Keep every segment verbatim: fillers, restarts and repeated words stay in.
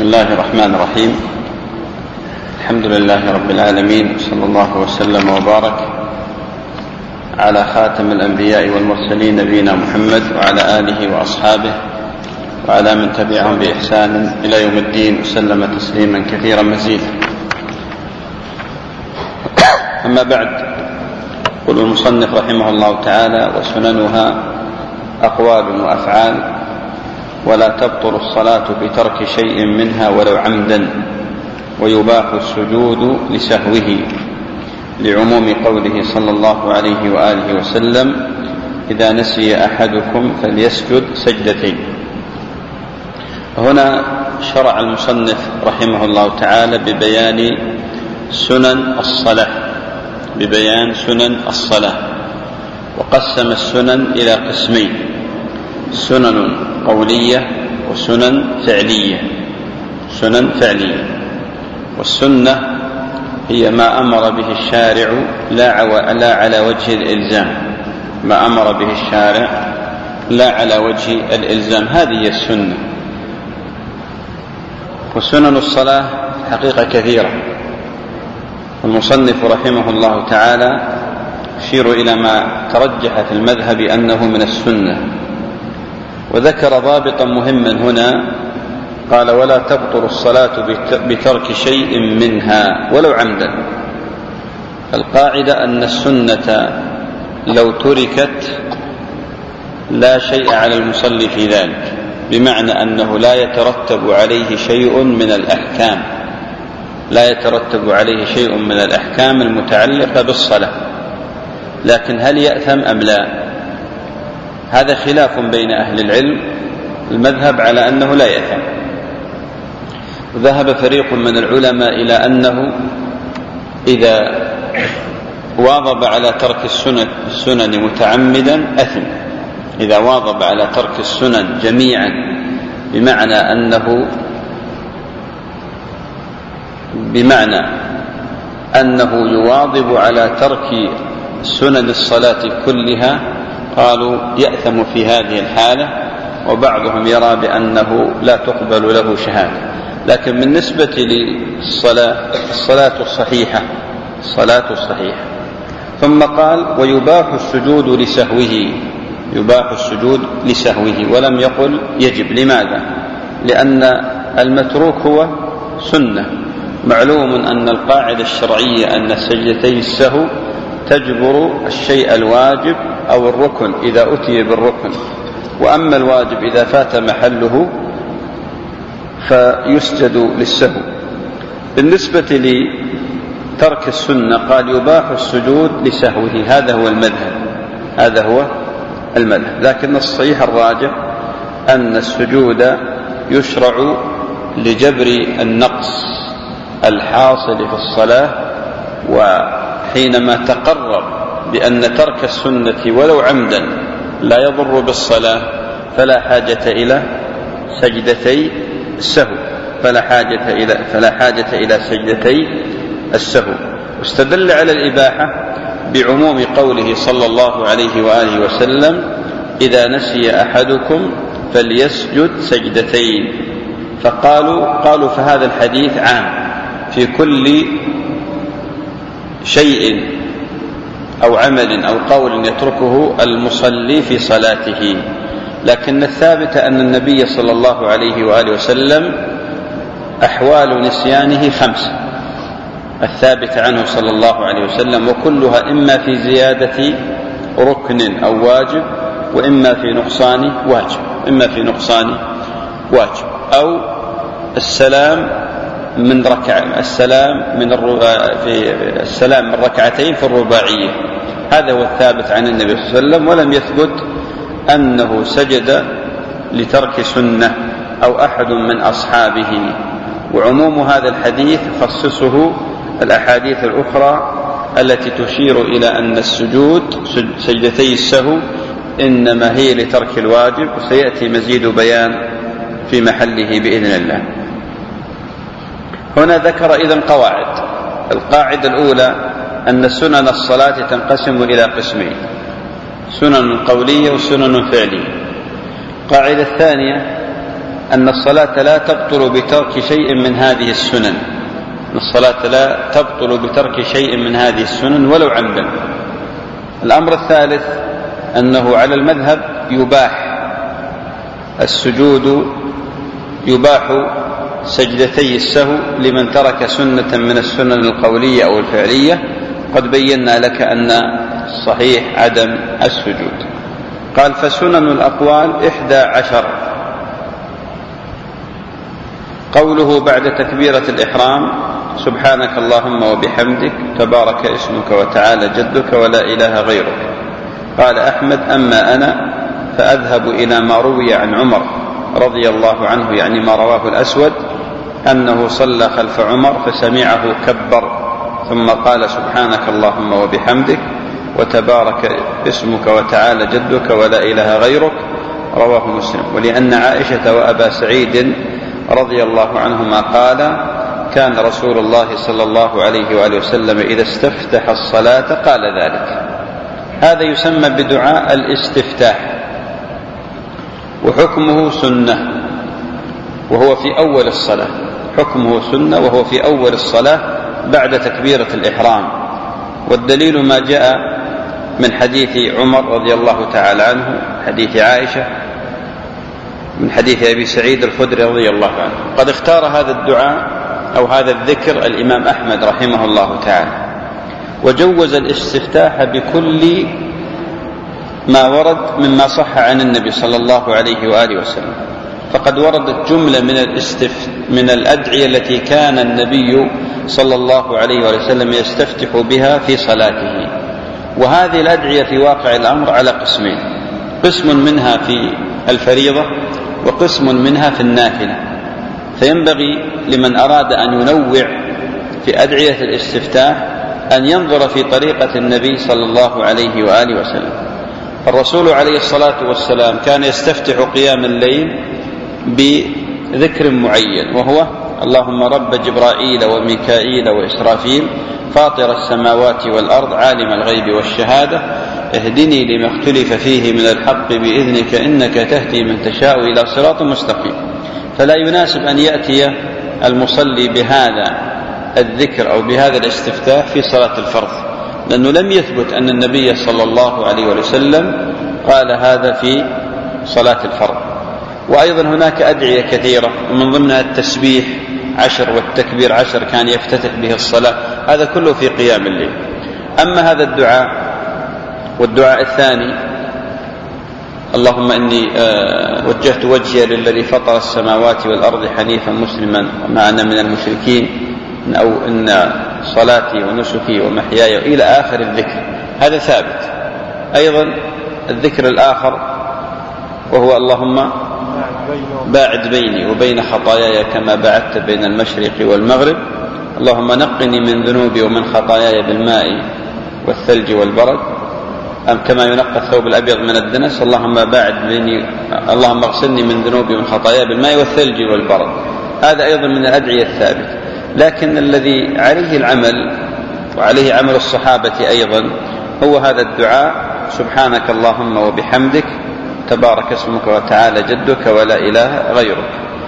الله الرحمن الرحيم. الحمد لله رب العالمين، صلى الله وسلم وبارك على خاتم الأنبياء والمرسلين نبينا محمد وعلى آله وأصحابه وعلى من تبعهم بإحسان إلى يوم الدين، وسلم تسليما كثيرا مزيدا. أما بعد، يقول المصنف رحمه الله تعالى: وسننها أقوال وأفعال، ولا تبطل الصلاة بترك شيء منها ولو عمدا، ويباح السجود لسهوه، لعموم قوله صلى الله عليه وآله وسلم: إذا نسي أحدكم فليسجد سجدتين. هنا شرع المصنف رحمه الله تعالى ببيان سنن الصلاة ببيان سنن الصلاة وقسم السنن إلى قسمين: سنن قولية وسنن فعلية. سنن فعلية، والسنة هي ما أمر به الشارع لا على وجه الإلزام، ما أمر به الشارع لا على وجه الإلزام، هذه السنة. وسنن الصلاة حقيقة كثيرة، المصنف رحمه الله تعالى يشير إلى ما ترجح في المذهب أنه من السنة، وذكر ضابطا مهما هنا، قال: ولا تبطل الصلاة بترك شيء منها ولو عمدا. القاعدة أن السنة لو تركت لا شيء على المصلي في ذلك، بمعنى أنه لا يترتب عليه شيء من الأحكام لا يترتب عليه شيء من الأحكام المتعلقة بالصلاة، لكن هل يأثم أم لا؟ هذا خلاف بين أهل العلم. المذهب على أنه لا يأثم، وذهب فريق من العلماء إلى أنه إذا واظب على ترك السنن, السنن متعمدا أثم. إذا واظب على ترك السنن جميعا، بمعنى أنه بمعنى أنه يواظب على ترك سنن الصلاة كلها، قالوا يأثم في هذه الحالة. وبعضهم يرى بأنه لا تقبل له شهادة. لكن بالنسبة للصلاة، الصلاة الصحيحة الصلاة الصحيحة ثم قال: ويباح السجود لسهوه يباح السجود لسهوه ولم يقل يجب. لماذا؟ لأن المتروك هو سنة. معلوم أن القاعدة الشرعية أن سجدتي السهو تجبر الشيء الواجب أو الركن إذا أتي بالركن، وأما الواجب إذا فات محله فيسجد للسهو. بالنسبة لترك السنة قال: يباح السجود لسهوه. هذا هو المذهب هذا هو المذهب لكن الصحيح الراجح أن السجود يشرع لجبر النقص الحاصل في الصلاة، وحينما تقرر بأن ترك السنة ولو عمدا لا يضر بالصلاة فلا حاجة إلى سجدتي السهو فلا حاجة إلى فلا حاجة إلى سجدتي السهو. واستدل على الإباحة بعموم قوله صلى الله عليه وآله وسلم: إذا نسي أحدكم فليسجد سجدتين. فقالوا قالوا فهذا الحديث عام في كل شيء أو عمل أو قول يتركه المصلي في صلاته. لكن الثابت أن النبي صلى الله عليه وآله وسلم أحوال نسيانه خمسة، الثابت عنه صلى الله عليه وسلم، وكلها إما في زيادة ركن أو واجب، وإما في نقصان واجب إما في نقصان واجب أو السلام من ركعة السلام من في السلام من ركعتين في الرباعية. هذا هو الثابت عن النبي صلى الله عليه وسلم، ولم يثبت أنه سجد لترك سنة أو أحد من أصحابه. وعموم هذا الحديث خصصه الأحاديث الأخرى التي تشير إلى أن السجود سجدتي السهو إنما هي لترك الواجب، وسيأتي مزيد بيان في محله بإذن الله. هنا ذكر إذن قواعد. القاعدة الأولى أن سنن الصلاة تنقسم إلى قسمين: سنن قولية وسنن فعلية. القاعدة الثانية أن الصلاة لا تبطل بترك شيء من هذه السنن، الصلاة لا تبطل بترك شيء من هذه السنن ولو عمدا. الأمر الثالث أنه على المذهب يباح السجود، يباح سجدتي السهو لمن ترك سنة من السنن القولية أو الفعلية. قد بينا لك أن الصحيح عدم السجود. قال فسنن الأقوال إحدى عشر. قوله بعد تكبيرة الإحرام سبحانك اللهم وبحمدك تبارك اسمك وتعالى جدك ولا إله غيرك. قال أحمد أما أنا فأذهب إلى ما روي عن عمر رضي الله عنه، يعني ما رواه الأسود، أنه صلى خلف عمر فسمعه كبر ثم قال سبحانك اللهم وبحمدك وتبارك اسمك وتعالى جدك ولا إله غيرك، رواه مسلم. ولأن عائشة وأبا سعيد رضي الله عنهما قال كان رسول الله صلى الله عليه وآله وسلم إذا استفتح الصلاة قال ذلك. هذا يسمى بدعاء الاستفتاح، وحكمه سنة وهو في أول الصلاة، حكمه سنة وهو في أول الصلاة بعد تكبيرة الإحرام. والدليل ما جاء من حديث عمر رضي الله تعالى عنه، حديث عائشة، من حديث أبي سعيد الخدري رضي الله عنه. قد اختار هذا الدعاء أو هذا الذكر الإمام أحمد رحمه الله تعالى، وجوز الاستفتاح بكل ما ورد مما صح عن النبي صلى الله عليه وآله وسلم. فقد وردت جملة من الاستف من الأدعية التي كان النبي صلى الله عليه وآله وسلم يستفتح بها في صلاته. وهذه الأدعية في واقع الأمر على قسمين، قسم منها في الفريضة وقسم منها في النافلة. فينبغي لمن أراد أن ينوع في أدعية الاستفتاح أن ينظر في طريقة النبي صلى الله عليه وآله وسلم. الرسول عليه الصلاة والسلام كان يستفتح قيام الليل بذكر معين، وهو اللهم رب جبرائيل وميكائيل وإسرافيل فاطر السماوات والأرض عالم الغيب والشهادة اهدني لما اختلف فيه من الحق بإذنك إنك تهدي من تشاء إلى صراط مستقيم. فلا يناسب أن يأتي المصلي بهذا الذكر أو بهذا الاستفتاح في صلاة الفرض، لأنه لم يثبت أن النبي صلى الله عليه وسلم قال هذا في صلاة الفرض. وأيضا هناك أدعية كثيرة ومن ضمنها التسبيح عشر والتكبير عشر كان يفتتح به الصلاة، هذا كله في قيام الليل. أما هذا الدعاء والدعاء الثاني اللهم إني وجهت وجهي للذي فطر السماوات والأرض حنيفا مسلما وما أنا من المشركين، أو إن صلاتي ونسكي ومحياي إلى آخر الذكر، هذا ثابت. أيضا الذكر الآخر وهو اللهم باعد بيني وبين خطاياي كما بعدت بين المشرق والمغرب، اللهم نقني من ذنوبي ومن خطاياي بالماء والثلج والبرد أم كما ينقى الثوب الأبيض من الدنس، اللهم باعد بيني اللهم اغسلني من ذنوبي ومن خطاياي بالماء والثلج والبرد. هذا أيضا من الأدعية الثابتة. لكن الذي عليه العمل وعليه عمل الصحابة أيضا هو هذا الدعاء سبحانك اللهم وبحمدك تبارك اسمك وتعالى جدك ولا إله غيرك.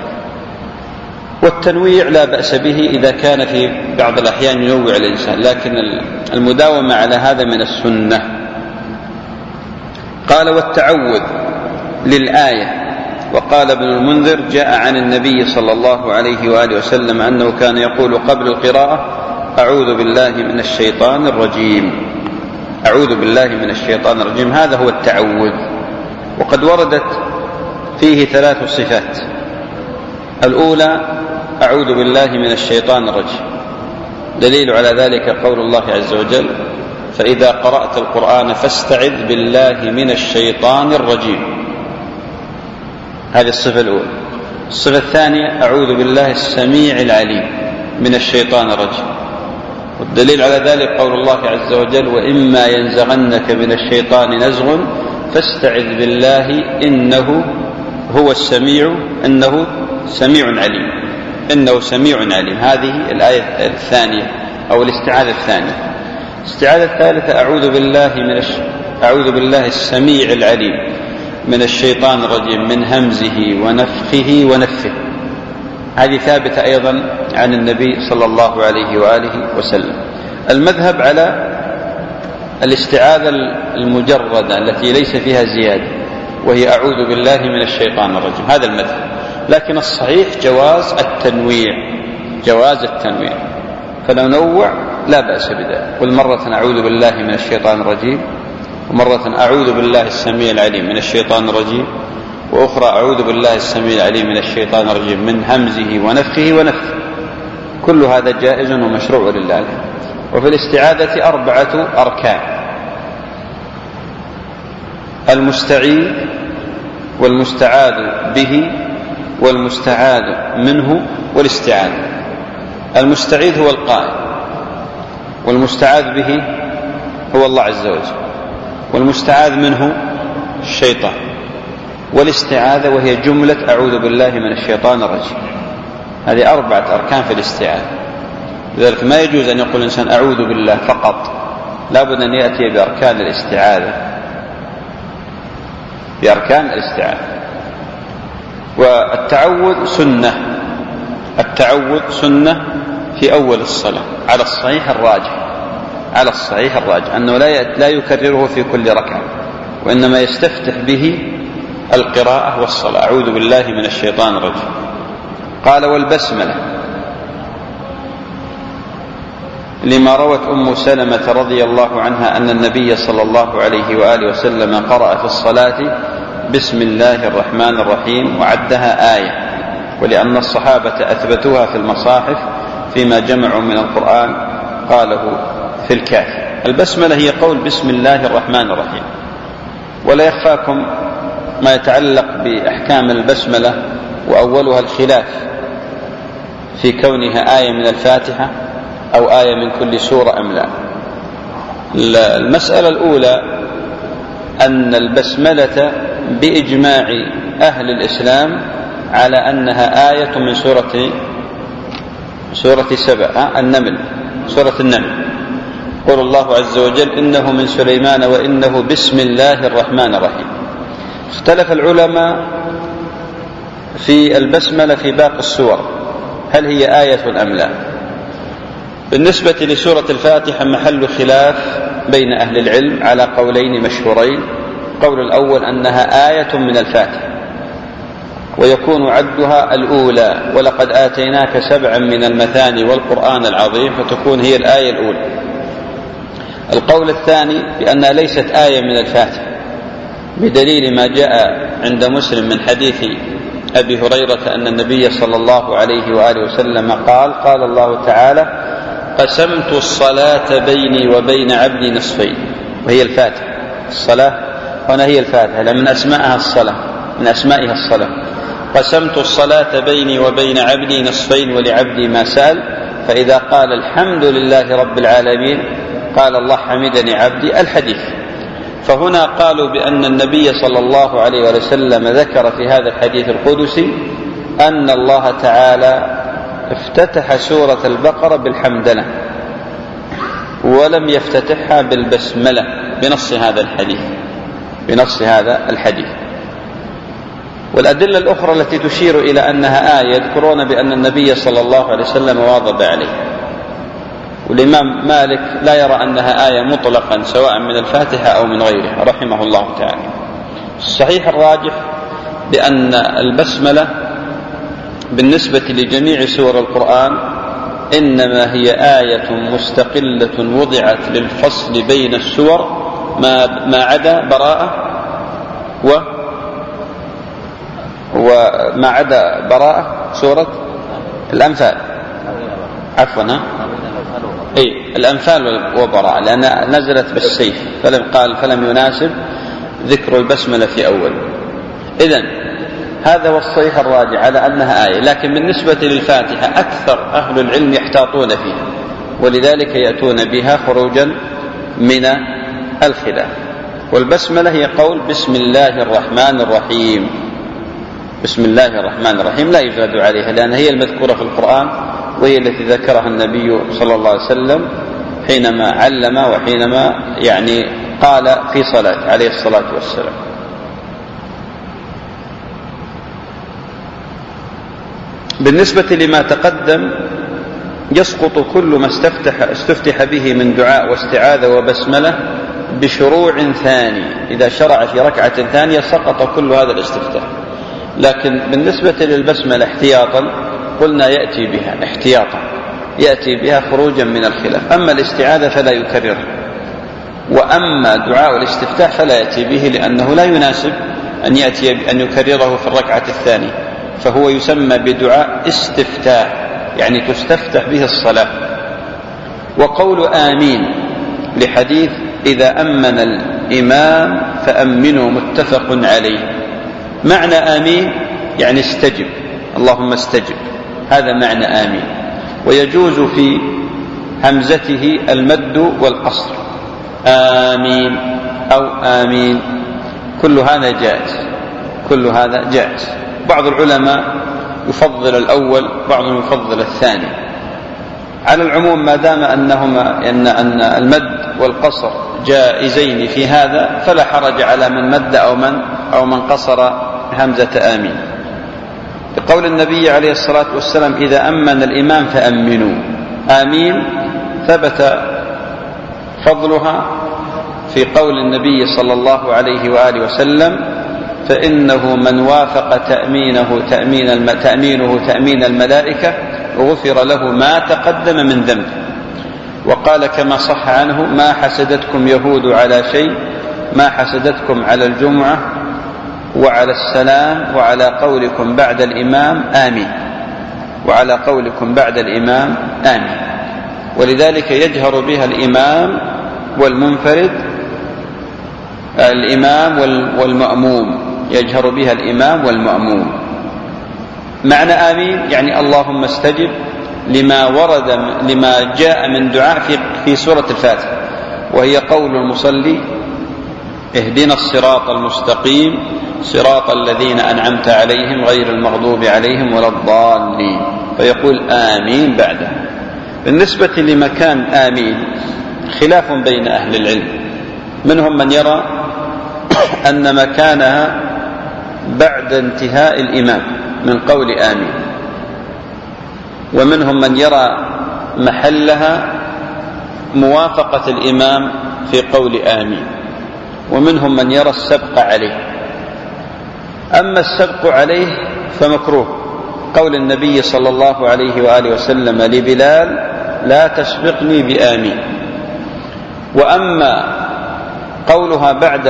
والتنويع لا بأس به إذا كان في بعض الأحيان ينوع الإنسان، لكن المداومة على هذا من السنة. قال والتعوذ للآية. وقال ابن المنذر جاء عن النبي صلى الله عليه وآله وسلم أنه كان يقول قبل القراءة أعوذ بالله من الشيطان الرجيم، أعوذ بالله من الشيطان الرجيم، هذا هو التعوذ. وقد وردت فيه ثلاث صفات. الأولى أعوذ بالله من الشيطان الرجيم، دليل على ذلك قول الله عز وجل فإذا قرأت القرآن فاستعذ بالله من الشيطان الرجيم، هذه الصفة الأولى. الصفة الثانية أعوذ بالله السميع العليم من الشيطان الرجيم، والدليل على ذلك قول الله عز وجل وإما ينزغنك من الشيطان نزغ فاستعذ بالله إنه هو السميع إنه سميع عليم، إنه سميع عليم. هذه الآية الثانية أو الاستعاذة الثانية. الاستعاذة الثالثة أعوذ بالله من الش... أعوذ بالله السميع العليم من الشيطان الرجيم من همزه ونفخه ونفثه. هذه ثابتة أيضا عن النبي صلى الله عليه وآله وسلم. المذهب على الاستعاذة المجردة التي ليس فيها زيادة، وهي أعوذ بالله من الشيطان الرجيم، هذا المذهب. لكن الصحيح جواز التنويع، جواز التنويع، فلو نوع لا بأس بذلك. قل مرة أعوذ بالله من الشيطان الرجيم، ومرة أعوذ بالله السميع العليم من الشيطان الرجيم، وأخرى أعوذ بالله السميع العليم من الشيطان الرجيم من همزه ونفخه ونفثه. كل هذا جائز ومشروع لله. وفي الاستعاذة أربعة أركان: المستعيذ والمستعاذ به والمستعاذ منه والاستعاذة. المستعيذ هو القائل، والمستعاذ به هو الله عز وجل، والمستعاذ منه الشيطان، والاستعاذة وهي جملة أعوذ بالله من الشيطان الرجيم. هذه أربعة أركان في الاستعاذة. لذلك ما يجوز أن يقول الإنسان أعوذ بالله فقط، لا بد أن يأتي بأركان الاستعاذة، بأركان الاستعاذة. والتعوذ سنة، التعوذ سنة في أول الصلاة على الصحيح الراجح، على الصحيح الراجح أنه لا يكرره في كل ركعة، وإنما يستفتح به القراءة والصلاة. أعوذ بالله من الشيطان الرجيم. قال: والبسملة لما روت أم سلمة رضي الله عنها أن النبي صلى الله عليه وآله وسلم قرأ في الصلاة بسم الله الرحمن الرحيم وعدها آية، ولأن الصحابة أثبتوها في المصاحف فيما جمعوا من القرآن قاله في الكافي. البسملة هي قول بسم الله الرحمن الرحيم. ولا يخفاكم ما يتعلق بأحكام البسملة، وأولها الخلاف في كونها آية من الفاتحة أو آية من كل سورة أم لا. المسألة الأولى أن البسملة بإجماع أهل الإسلام على أنها آية من سورة سورة سبأ النمل، سورة النمل. قول الله عز وجل: إنه من سليمان وإنه بسم الله الرحمن الرحيم. اختلف العلماء في البسملة في باقي السور، هل هي آية أم لا؟ بالنسبة لسورة الفاتحة محل خلاف بين أهل العلم على قولين مشهورين. قول الأول أنها آية من الفاتحة، ويكون عدها الأولى: ولقد آتيناك سبعا من المثاني والقرآن العظيم، فتكون هي الآية الأولى. القول الثاني بأنها ليست آية من الفاتحة، بدليل ما جاء عند مسلم من حديث أبي هريرة أن النبي صلى الله عليه وآله وسلم قال: قال الله تعالى: قسمت الصلاة بيني وبين عبدي نصفين. وهي الفاتحة. الصلاة هنا هي الفاتحة، لأن من أسمائها الصلاة، من أسمائها الصلاة. قسمت الصلاة بيني وبين عبدي نصفين ولعبدي ما سأل، فإذا قال الحمد لله رب العالمين قال الله حمدني عبدي، الحديث. فهنا قالوا بأن النبي صلى الله عليه وسلم ذكر في هذا الحديث القدسي أن الله تعالى افتتح سورة البقرة بالحمدلة، ولم يفتتحها بالبسملة بنص هذا الحديث، بنص هذا الحديث. والأدلة الأخرى التي تشير إلى أنها آية يذكرون بأن النبي صلى الله عليه وسلم واظب عليه. والإمام مالك لا يرى أنها آية مطلقا سواء من الفاتحة أو من غيرها رحمه الله تعالى. الصحيح الراجح بأن البسملة بالنسبة لجميع سور القرآن إنما هي آية مستقلة وضعت للفصل بين السور ما, ما عدا براءة و وما عدا براءة سورة الأنفال، عفوا أي الأنفال وبراءة، لأنها نزلت بالسيف فلم قال فلم يناسب ذكر البسملة في أول. إذن هذا هو الصحيح الراجع على أنها آية. لكن بالنسبة للفاتحة أكثر أهل العلم يحتاطون فيها، ولذلك يأتون بها خروجا من الخلاف. والبسملة هي قول بسم الله الرحمن الرحيم، بسم الله الرحمن الرحيم لا يزاد عليها، لأن هي المذكورة في القرآن، وهي التي ذكرها النبي صلى الله عليه وسلم حينما علم وحينما يعني قال في صلاة عليه الصلاة والسلام. بالنسبة لما تقدم يسقط كل ما استفتح, استفتح به من دعاء واستعاذة وبسملة بشروع ثاني. إذا شرع في ركعة ثانية سقط كل هذا الاستفتاح. لكن بالنسبة للبسملة احتياطا قلنا يأتي بها احتياطا، يأتي بها خروجا من الخلاف. أما الاستعاذة فلا يكررها، وأما دعاء الاستفتاح فلا يأتي به، لأنه لا يناسب أن يأتي أن يكرره في الركعة الثانية، فهو يسمى بدعاء استفتاح، يعني تستفتح به الصلاة. وقول آمين لحديث إذا أمن الإمام فأمنوا متفق عليه. معنى آمين يعني استجب، اللهم استجب، هذا معنى آمين. ويجوز في همزته المد والقصر، آمين أو آمين، كل هذا جائز، كل هذا جائز. بعض العلماء يفضل الأول، بعضهم يفضل الثاني. على العموم ما دام أنهما أن أن المد والقصر جائزين في هذا فلا حرج على من مد أو من أو من قصر همزة آمين. بقول النبي عليه الصلاة والسلام إذا أمن الإمام فأمنوا، آمين ثبت فضلها في قول النبي صلى الله عليه وآله وسلم فإنه من وافق تأمينه تأمين الم... تأمينه تأمين الملائكة غفر له ما تقدم من ذنبه. وقال كما صح عنه ما حسدتكم يهود على شيء، ما حسدتكم على الجمعة وعلى السلام وعلى قولكم بعد الإمام آمين، وعلى قولكم بعد الإمام آمين. ولذلك يجهر بها الإمام والمنفرد، الإمام والمأموم، يجهر بها الإمام والمأموم. معنى آمين يعني اللهم استجب لما ورد لما جاء من دعاء في في سورة الفاتحة، وهي قول المصلي اهدنا الصراط المستقيم صراط الذين أنعمت عليهم غير المغضوب عليهم ولا الضالين، فيقول آمين بعده. بالنسبة لمكان آمين خلاف بين أهل العلم، منهم من يرى أن مكانها بعد انتهاء الإمام من قول آمين، ومنهم من يرى محلها موافقة الإمام في قول آمين، ومنهم من يرى السبق عليه. أما السبق عليه فمكروه، قول النبي صلى الله عليه وآله وسلم لبلال لا تسبقني بآمين. وأما قولها بعد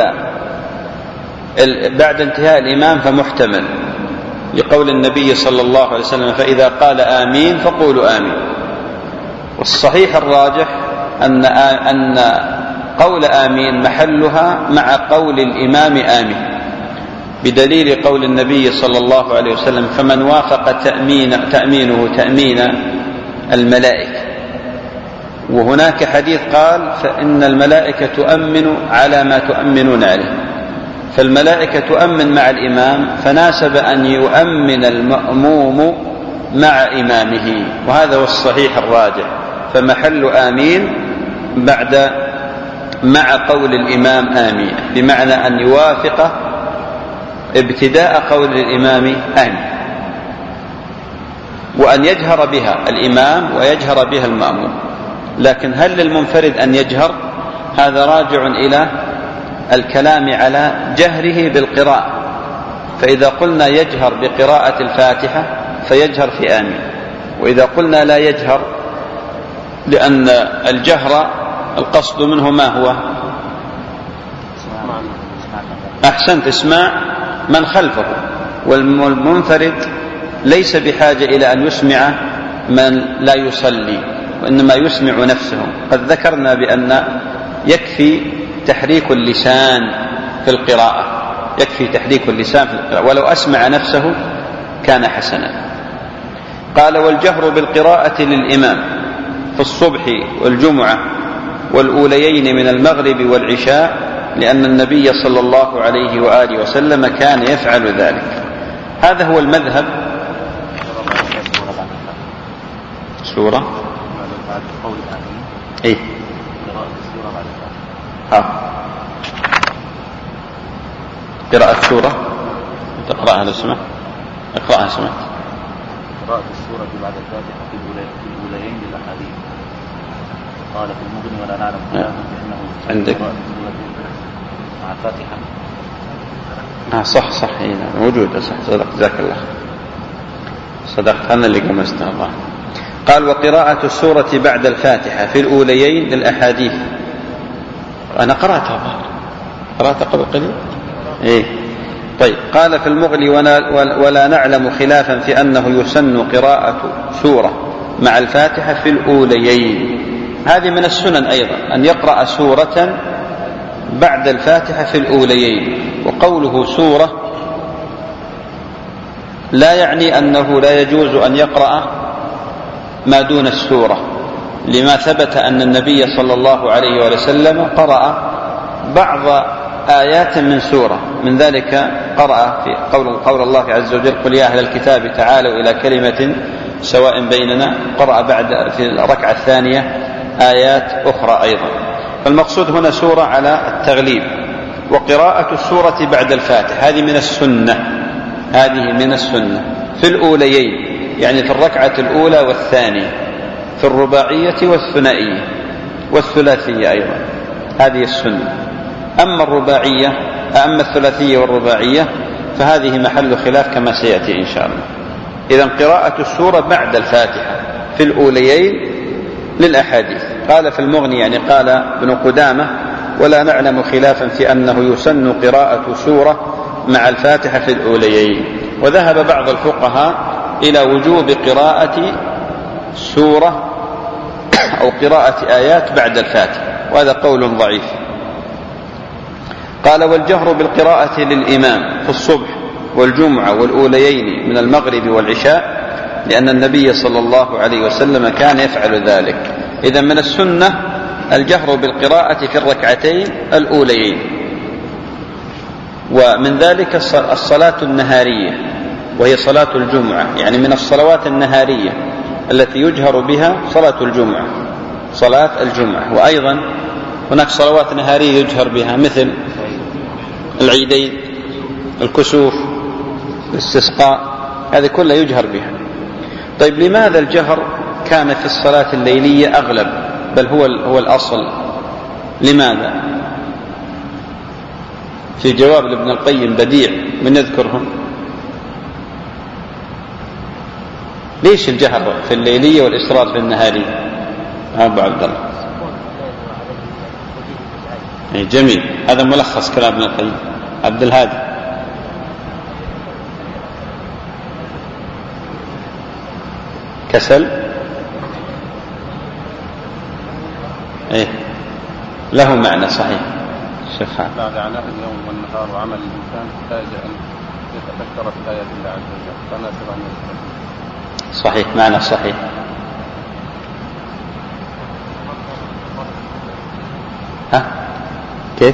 بعد انتهاء الإمام فمحتمل، لقول النبي صلى الله عليه وسلم فإذا قال آمين فقولوا آمين. والصحيح الراجح أن أن قول آمين محلها مع قول الإمام آمين، بدليل قول النبي صلى الله عليه وسلم فمن وافق تأمين تأمينه تأمين الملائكة. وهناك حديث قال فإن الملائكة تؤمن على ما تؤمنون عليه، فالملائكة تؤمن مع الإمام، فناسب أن يؤمن المأموم مع إمامه، وهذا هو الصحيح الراجح. فمحل آمين بعد مع قول الإمام آمين، بمعنى أن يوافق ابتداء قول الإمام آمين، وأن يجهر بها الإمام ويجهر بها المأموم. لكن هل للمنفرد أن يجهر؟ هذا راجع إلى الكلام على جهره بالقراءة. فإذا قلنا يجهر بقراءة الفاتحة فيجهر في آمين، وإذا قلنا لا يجهر لأن الجهر القصد منه ما هو؟ أحسنت، اسماع من خلفه، والمنفرد ليس بحاجة إلى أن يسمع من لا يصلي، وإنما يسمع نفسه. قد ذكرنا بأن يكفي تحريك اللسان في القراءة، يكفي تحريك اللسان في القراءة، ولو أسمع نفسه كان حسنا. قال والجهر بالقراءة للإمام في الصبح والجمعة والأوليين من المغرب والعشاء، لأن النبي صلى الله عليه وآله وسلم كان يفعل ذلك. هذا هو المذهب. سورة إيه ها قراءة سورة تقرأها لو سمحت، اقرأها سمحت. قراءة السورة بعد الفاتحة في الأوليين للأحاديث. قال في المغني ولا نعلم خلافا بأنه عندك مع الفاتحة. آه صح صح هنا موجودة صح صدق جزاك الله صدقت أنا اللي قمستها الله. قال وقراءة السورة بعد الفاتحة في الأوليين للأحاديث. أنا قرأتها قرأتها قبل قليل إيه. طيب قال في المغني ولا نعلم خلافا في أنه يسن قراءة سورة مع الفاتحة في الأوليين. هذه من السنن أيضا أن يقرأ سورة بعد الفاتحة في الأوليين. وقوله سورة لا يعني أنه لا يجوز أن يقرأ ما دون السورة، لما ثبت أن النبي صلى الله عليه وسلم قرأ بعض آيات من سورة، من ذلك قرأ في قول, قول الله عز وجل قل يا أهل الكتاب تعالوا إلى كلمة سواء بيننا، قرأ بعد في الركعة الثانية آيات أخرى أيضا. فالمقصود هنا سورة على التغليب. وقراءة السورة بعد الفاتحة هذه من السنة، هذه من السنة في الأوليين، يعني في الركعة الأولى والثانية، في الرباعية والثنائية والثلاثية أيضا، هذه السنة. أما الرباعية أما الثلاثية والرباعية فهذه محل خلاف كما سيأتي إن شاء الله. إذن قراءة السورة بعد الفاتحة في الأوليين للأحاديث. قال في المغني يعني قال ابن قدامة ولا نعلم خلافا في أنه يسن قراءة سورة مع الفاتحة في الأوليين. وذهب بعض الفقهاء إلى وجوب قراءة سورة أو قراءة آيات بعد الفاتحة، وهذا قول ضعيف. قال والجهر بالقراءة للإمام في الصبح والجمعة والأوليين من المغرب والعشاء، لأن النبي صلى الله عليه وسلم كان يفعل ذلك. إذن من السنة الجهر بالقراءة في الركعتين الأوليين. ومن ذلك الصلاة النهارية وهي صلاة الجمعة، يعني من الصلوات النهارية التي يجهر بها صلاة الجمعة، صلاة الجمعة. وأيضا هناك صلوات نهارية يجهر بها مثل العيدين، الكسوف، الاستسقاء، هذه كلها يجهر بها. طيب لماذا الجهر كان في الصلاة الليلية أغلب بل هو هو الأصل؟ لماذا؟ في جواب لابن القيم بديع، من يذكرهم؟ ليش الجهر في الليلية والإسرار في النهارية؟ أبو عبد الله جميل، هذا ملخص كلام ابن القيم. عبد الهادي كسل إيه له معنى صحيح. شيخ بعد عناء اليوم والنهار وعمل الإنسان يحتاج أن يتذكر في آيات الله عز وجل فناسب أن يذكر. صحيح، معنى صحيح. ها كيف؟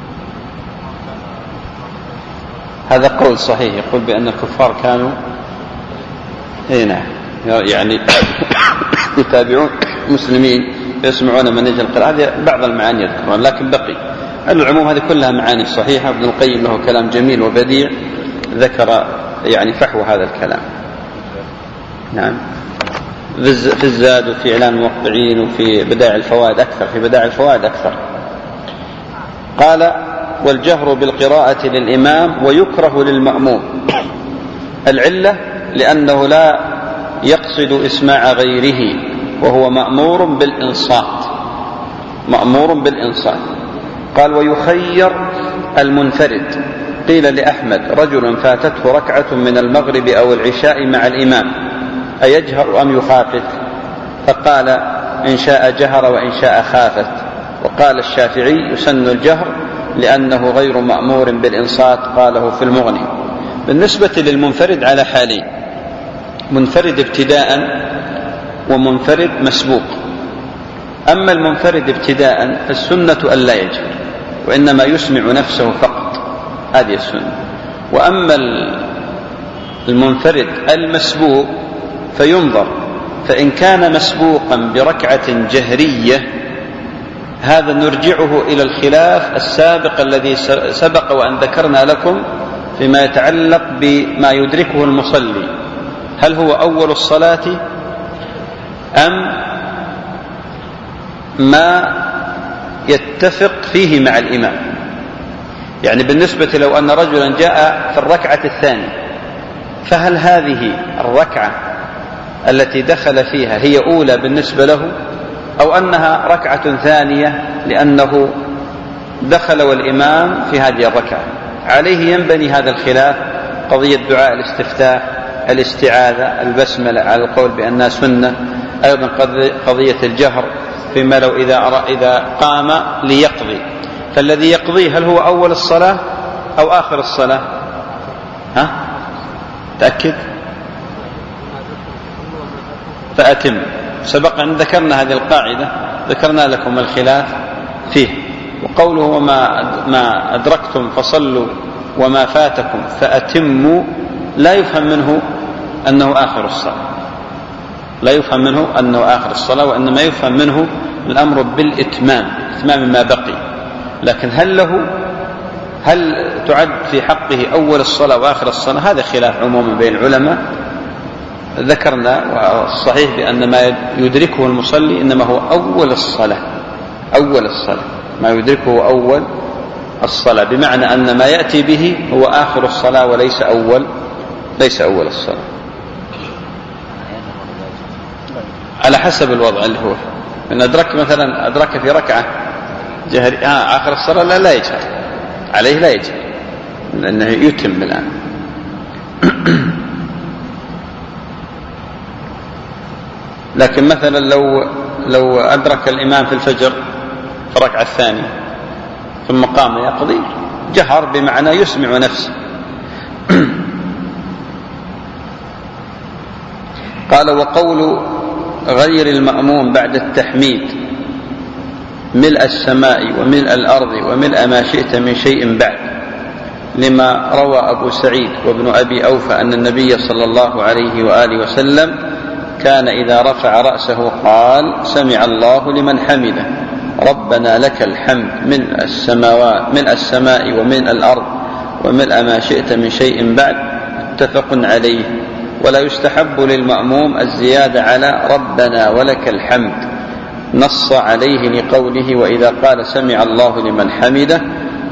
هذا قول صحيح، يقول بأن الكفار كانوا هنا يعني يتابعون مسلمين يسمعون منهج القراءة. هذه بعض المعاني يذكرون، لكن بقي على العموم هذه كلها معاني صحيحة. ابن القيم له كلام جميل وبديع ذكر يعني فحوى هذا الكلام. نعم، في الزاد وفي إعلان الموقعين وفي بدائع الفوائد أكثر، في بدائع الفوائد أكثر. قال والجهر بالقراءة للإمام ويكره للمأموم. العلة لأنه لا يقصد إسماع غيره وهو مأمور بالإنصات، مأمور بالإنصات. قال ويخير المنفرد. قيل لأحمد رجل فاتته ركعة من المغرب أو العشاء مع الإمام أيجهر أم يخافت؟ فقال إن شاء جهر وإن شاء خافت. وقال الشافعي يسن الجهر لأنه غير مأمور بالإنصات، قاله في المغني. بالنسبة للمنفرد على حالين: منفرد ابتداء ومنفرد مسبوق. أما المنفرد ابتداء فالسنة ألا يجهر وإنما يسمع نفسه فقط، هذه السنة. وأما المنفرد المسبوق فينظر، فإن كان مسبوقا بركعة جهرية هذا نرجعه إلى الخلاف السابق الذي سبق وأن ذكرنا لكم فيما يتعلق بما يدركه المصلي، هل هو أول الصلاة أم ما يتفق فيه مع الإمام؟ يعني بالنسبة لو أن رجلا جاء في الركعة الثانية، فهل هذه الركعة التي دخل فيها هي أولى بالنسبة له، أو أنها ركعة ثانية لأنه دخل والإمام في هذه الركعة؟ عليه ينبني هذا الخلاف، قضية دعاء الاستفتاح، الاستعاذة، البسملة على القول بأنها سنة، أيضا قضية الجهر فيما لو إذا, إذا قام ليقضي، فالذي يقضي هل هو أول الصلاة أو آخر الصلاة؟ ها؟ تأكد؟ فأتم. سبق أن ذكرنا هذه القاعدة، ذكرنا لكم الخلاف فيه. وقوله وما ما أدركتم فصلوا وما فاتكم فأتموا لا يفهم منه أنه آخر الصلاة، لا يفهم منه أنه آخر الصلاة، وإنما يفهم منه الأمر بالإتمام، إتمام ما بقي. لكن هل له هل تعد في حقه أول الصلاة وآخر الصلاة؟ هذا خلاف عموما بين العلماء. ذكرنا والصحيح بأن ما يدركه المصلي إنما هو أول الصلاة، أول الصلاة ما يدركه أول الصلاة، بمعنى أن ما يأتي به هو آخر الصلاة وليس أول ليس أول الصلاة، على حسب الوضع اللي هو. إن أدرك مثلا أدرك في ركعة جهر آه آخر الصلاة لا لا يجهر عليه، لا يجهر لأنه يتم الآن. لكن مثلا لو لو أدرك الإمام في الفجر في الركعة الثانية ثم قام يقضي، جهر بمعنى يسمع نفسه. قال وقول غير المأموم بعد التحميد ملء السماء وملء الأرض وملء ما شئت من شيء بعد، لما روى أبو سعيد وابن أبي أوفى أن النبي صلى الله عليه وآله وسلم كان إذا رفع رأسه قال سمع الله لمن حمده ربنا لك الحمد من السماوات من السماء ومن الأرض وملء ما شئت من شيء بعد، متفق عليه. ولا يستحب للمأموم الزيادة على ربنا ولك الحمد، نص عليه لقوله وإذا قال سمع الله لمن حمده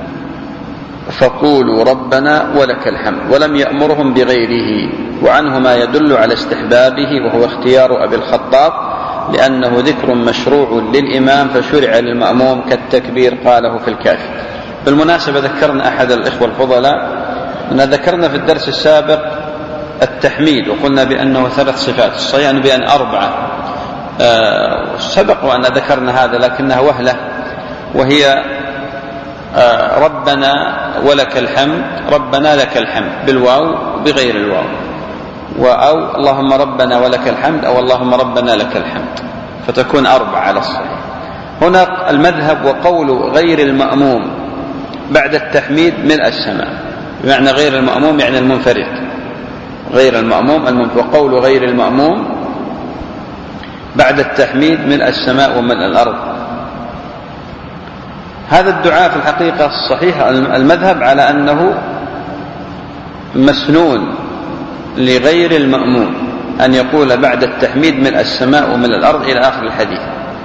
فقولوا ربنا ولك الحمد، ولم يأمرهم بغيره. وعنه ما يدل على استحبابه وهو اختيار أبي الخطاب، لأنه ذكر مشروع للإمام فشرع للمأموم كالتكبير، قاله في الكافي. بالمناسبة ذكرنا أحد الإخوة الفضلاء أن ذكرنا في الدرس السابق التحميد وقلنا بأنه ثلاث صفات، الصحيح بأن أربعة. آه سبق وأن ذكرنا هذا لكنها وهلة، وهي آه ربنا ولك الحمد، ربنا لك الحمد بالواو بغير الواو، أو اللهم ربنا ولك الحمد، أو اللهم ربنا لك الحمد، فتكون أربعة على الصحيح. هنا المذهب وقول غير المأموم بعد التحميد ملء السماء، بمعنى غير المأموم يعني المنفرد، غير المأموم المنفرد. وقول غير المأموم بعد التحميد ملء السماء وملء الأرض. هذا الدعاء في الحقيقة الصحيح المذهب على أنه مسنون لغير المأموم أن يقول بعد التحميد ملء السماء وملء الأرض إلى آخر الحديث.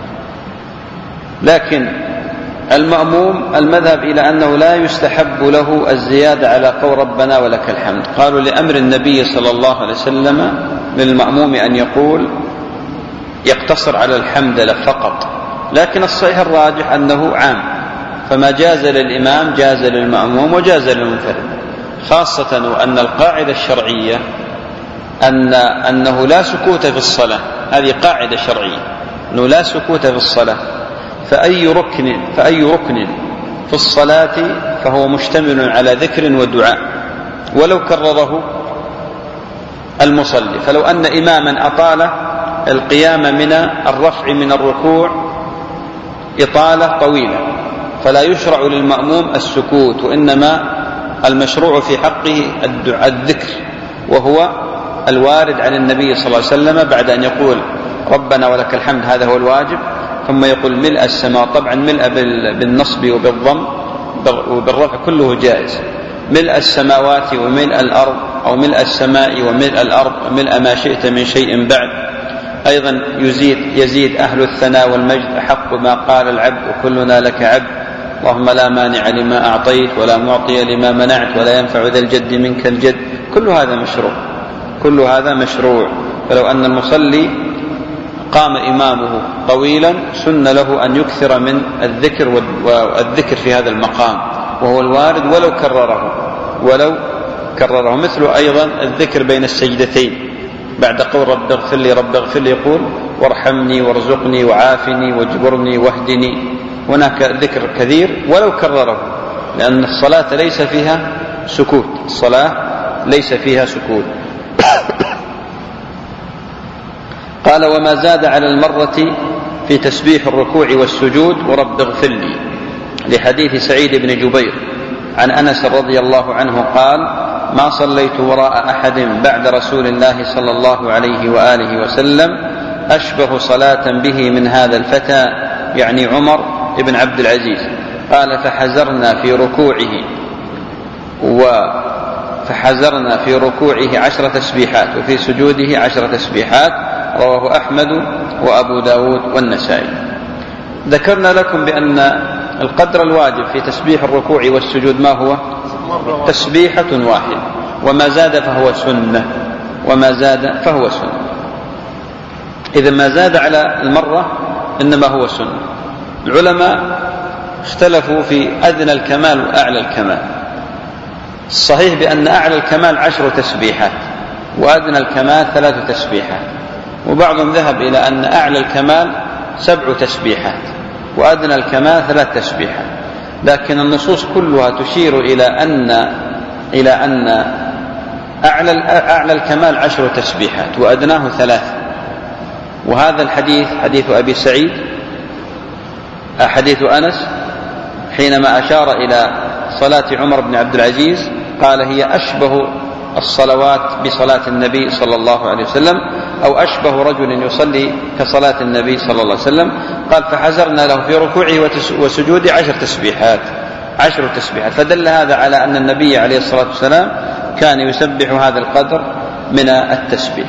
لكن المأموم المذهب إلى أنه لا يستحب له الزيادة على قول ربنا ولك الحمد، قالوا لأمر النبي صلى الله عليه وسلم للمأموم أن يقول يقتصر على الحمد له فقط. لكن الصحيح الراجح أنه عام، فما جاز للإمام جاز للمأموم وجاز للمنفرد، خاصة وأن القاعدة الشرعية أن أنه لا سكوت في الصلاة، هذه قاعدة شرعية أنه لا سكوت في الصلاة، فأي ركن فأي ركن في الصلاة فهو مشتمل على ذكر ودعاء ولو كرره المصلي. فلو أن إماما أطال القيام من الرفع من الركوع إطالة طويلة فلا يشرع للمأموم السكوت، وإنما المشروع في حقه الذكر، وهو الوارد عن النبي صلى الله عليه وسلم بعد أن يقول ربنا ولك الحمد، هذا هو الواجب، ثم يقول ملء السماء، طبعا ملء بالنصب وبالضم وبالرفع كله جائز، ملء السماوات وملء الأرض أو ملء السماء وملء الأرض وملء ما شئت من شيء بعد. أيضا يزيد, يزيد أهل الثناء والمجد أحق ما قال العبد وكلنا لك عبد، اللهم لا مانع لما أعطيت ولا معطي لما منعت ولا ينفع ذا الجد منك الجد. كل هذا مشروع، كل هذا مشروع. فلو أن المصلي قام إمامه طويلا سن له أن يكثر من الذكر والذكر في هذا المقام، وهو الوارد ولو كرره ولو كرره مثل أيضا الذكر بين السجدتين بعد قول رب اغفر لي رب اغفر لي يقول وارحمني وارزقني وعافني واجبرني واهدني. هناك ذكر كثير ولو كرره، لأن الصلاة ليس فيها سكوت، الصلاة ليس فيها سكوت. قال وما زاد على المرة في تسبيح الركوع والسجود ورب اغفر لي، لحديث سعيد بن جبير عن أنس رضي الله عنه قال ما صليت وراء أحد بعد رسول الله صلى الله عليه وآله وسلم أشبه صلاة به من هذا الفتى، يعني عمر بن عبد العزيز. قال فحزرنا في ركوعه وفحزرنا في ركوعه عشر تسبيحات وفي سجوده عشر تسبيحات، رواه أحمد وأبو داود والنسائي. ذكرنا لكم بأن القدر الواجب في تسبيح الركوع والسجود ما هو؟ تسبيحة واحدة، وما زاد فهو سنة، وما زاد فهو سنة. إذا ما زاد على المرة إنما هو سنة. العلماء اختلفوا في أدنى الكمال وأعلى الكمال. الصحيح بأن أعلى الكمال عشر تسبيحات وأدنى الكمال ثلاث تسبيحات، وبعضهم ذهب إلى أن أعلى الكمال سبع تسبيحات وأدنى الكمال ثلاث تسبيحات، لكن النصوص كلها تشير إلى أن إلى أن أعلى أعلى الكمال عشر تسبيحات وأدناه ثلاث. وهذا الحديث حديث أبي سعيد حديث أنس حينما أشار إلى صلاة عمر بن عبد العزيز قال هي أشبه الصلوات بصلاة النبي صلى الله عليه وسلم، أو أشبه رجل يصلي كصلاة النبي صلى الله عليه وسلم. قال فحزرنا له في ركوعه وسجوده عشر تسبيحات عشر تسبيحات فدل هذا على أن النبي عليه الصلاة والسلام كان يسبح هذا القدر من التسبيح.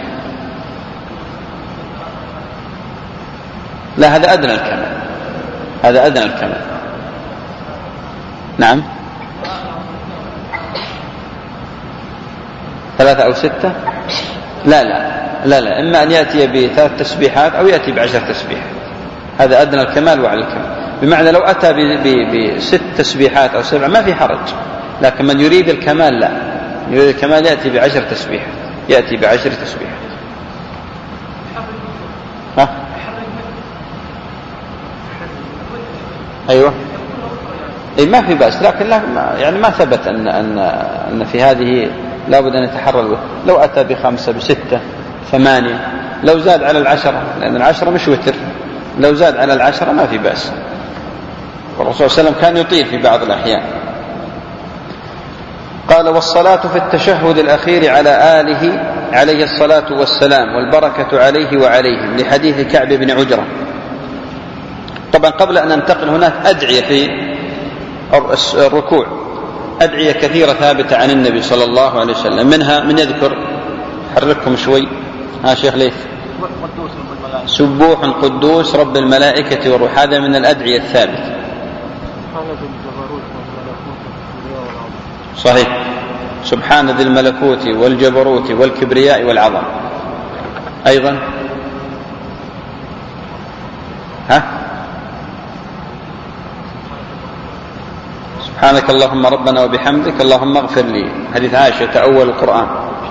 لا، هذا أدنى الكمال، هذا أدنى الكمال. نعم، ثلاثة أو ستة. لا لا لا لا إما أن يأتي بثلاث تسبيحات أو يأتي بعشر تسبيحات، هذا أدنى الكمال وعلى الكمال. بمعنى لو أتى بست تسبيحات أو سبع ما في حرج، لكن من يريد الكمال لا، يريد الكمال يأتي بعشر تسبيحات، يأتي بعشر تسبيحات. ها؟ أيوة، أي ما في بأس، لكن لا يعني ما ثبت أن أن أن في هذه لابد أن يتحرر. لو أتى بخمسة بستة ثمانية، لو زاد على العشرة، لأن العشرة مش وتر، لو زاد على العشرة ما في بأس. والرسول صلى الله عليه وسلم كان يطيل في بعض الأحيان. قال والصلاة في التشهد الأخير على آله عليه الصلاة والسلام والبركة عليه وعليهم، لحديث كعب بن عجرة. طبعا قبل أن ننتقل هناك أدعية في الركوع، أدعية كثيرة ثابتة عن النبي صلى الله عليه وسلم، منها من يذكر حرككم شوي ها شيخ ليث، سبوح قدوس رب الملائكة والروح، هذا من الأدعية الثابتة. صحيح، سبحان ذي الملكوت والجبروت والكبرياء والعظم. أيضا ها سبحانك اللهم ربنا وبحمدك اللهم اغفر لي، حديث عائشة تأول القرآن.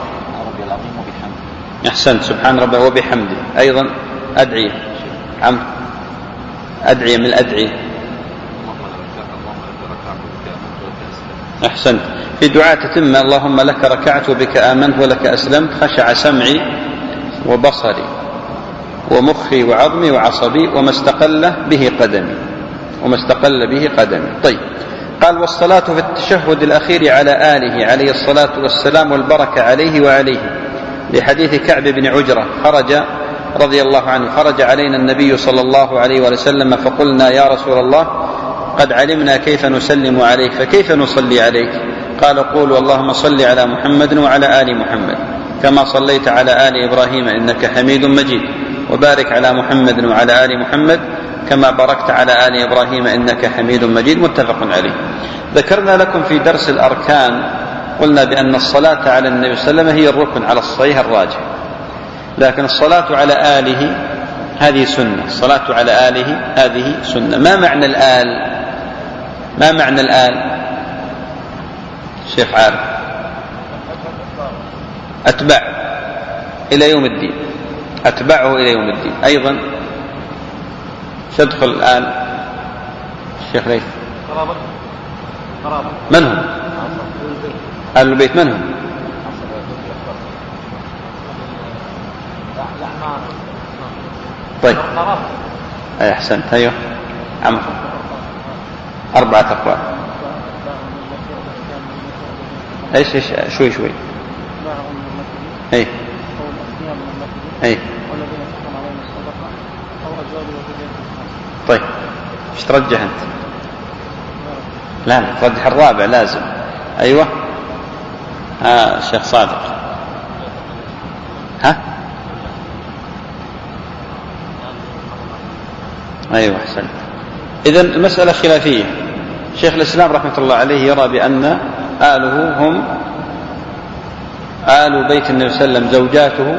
أحسنت، سبحان ربي وبحمده. أيضا أدعية عم أدعية من الأدعية. أحسنت، في دعاء تتم اللهم لك ركعت وبك آمنت ولك أسلمت، خشع سمعي وبصري ومخي وعظمي وعصبي وما استقل به قدمي وما استقل به قدمي. طيب، قال والصلاة في التشهد الأخير على آله عليه الصلاة والسلام والبركة عليه وعليه، لحديث كعب بن عجرة خرج رضي الله عنه خرج علينا النبي صلى الله عليه وسلم فقلنا يا رسول الله قد علمنا كيف نسلم عليك فكيف نصلي عليك؟ قال قولوا اللهم صل على محمد وعلى آل محمد كما صليت على آل إبراهيم إنك حميد مجيد وبارك على محمد وعلى آل محمد كما باركت على آل إبراهيم إنك حميد مجيد متفق عليه. ذكرنا لكم في درس الأركان قلنا بأن الصلاة على النبي صلى الله عليه وسلم هي الركن على الصحيح الراجح، لكن الصلاة على آله هذه سنة. الصلاة على آله هذه سنة. ما معنى الآل؟ ما معنى الآل؟ شيخ عارف. أتبع إلى يوم الدين، أتبعه إلى يوم الدين. أيضا تدخل الآل الشيخ ليث. من هم آل البيت؟ من هم؟ طيب أي أحسنت. أيوه عمرو. أربعة أقوال. إيش إيش شوي شوي. أي أي طيب إيش ترجح أنت؟ لا لا ترجح الرابع لازم. أيوه ها الشيخ صادق. ها أيوه أحسنت. إذن المسألة خلافية. شيخ الإسلام رحمة الله عليه يرى بأن آله هم آل بيت النبي صلى الله عليه وسلم، زوجاته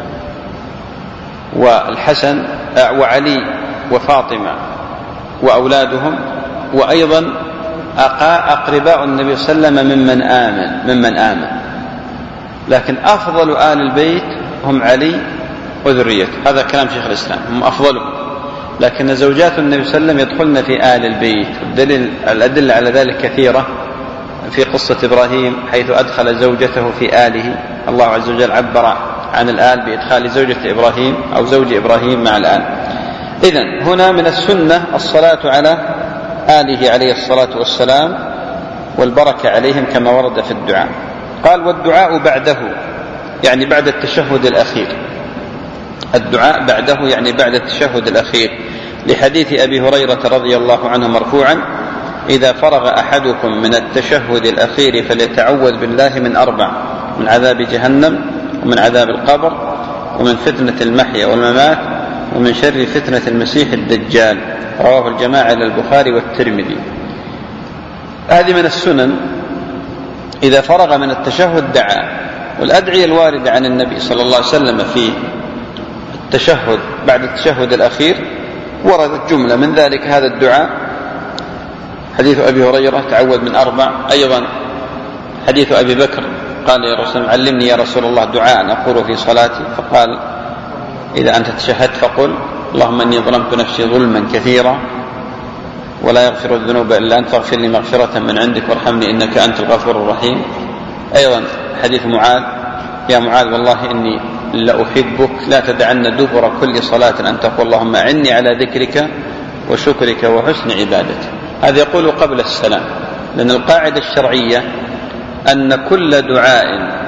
والحسن وعلي وفاطمة وأولادهم، وأيضا أقرباء النبي صلى الله عليه وسلم ممن آمن ممن آمن لكن أفضل آل البيت هم علي وذريته. هذا كلام شيخ الإسلام، هم أفضلهم، لكن زوجات النبي صلى الله عليه وسلم يدخلن في آل البيت. الدليل الأدلة على ذلك كثيرة في قصة إبراهيم حيث أدخل زوجته في آله. الله عز وجل عبر عن الآل بإدخال زوجة إبراهيم أو زوج إبراهيم مع الآل. إذن هنا من السنة الصلاة على آله عليه الصلاة والسلام والبركة عليهم كما ورد في الدعاء. قال والدعاء بعده يعني بعد التشهد الأخير. الدعاء بعده يعني بعد التشهد الأخير، لحديث أبي هريرة رضي الله عنه مرفوعا: إذا فرغ أحدكم من التشهد الأخير فليتعوذ بالله من أربع: من عذاب جهنم، ومن عذاب القبر، ومن فتنة المحيا والممات، ومن شر فتنة المسيح الدجال. رواه الجماعة للبخاري والترمذي. هذه من السنن. إذا فرغ من التشهد دعا. والأدعية الواردة عن النبي صلى الله عليه وسلم في التشهد بعد التشهد الأخير وردت جملة من ذلك هذا الدعاء، حديث أبي هريرة: تعوذ من أربع. أيضا حديث أبي بكر قال يا رسول الله: علمني يا رسول الله دعاء أقول في صلاتي، فقال: إذا أنت تشهدت فقل: اللهم إني ظلمت نفسي ظلما كثيرا ولا يغفر الذنوب إلا أنت فاغفر لي مغفرة من عندك وارحمني إنك أنت الغفور الرحيم. أيضا حديث معاذ: يا معاذ والله إني لأحبك لا تدعن دبر كل صلاة أن تقول اللهم أعني على ذكرك وشكرك وحسن عبادتك. هذا يقول قبل السلام، لأن القاعدة الشرعية أن كل دعاء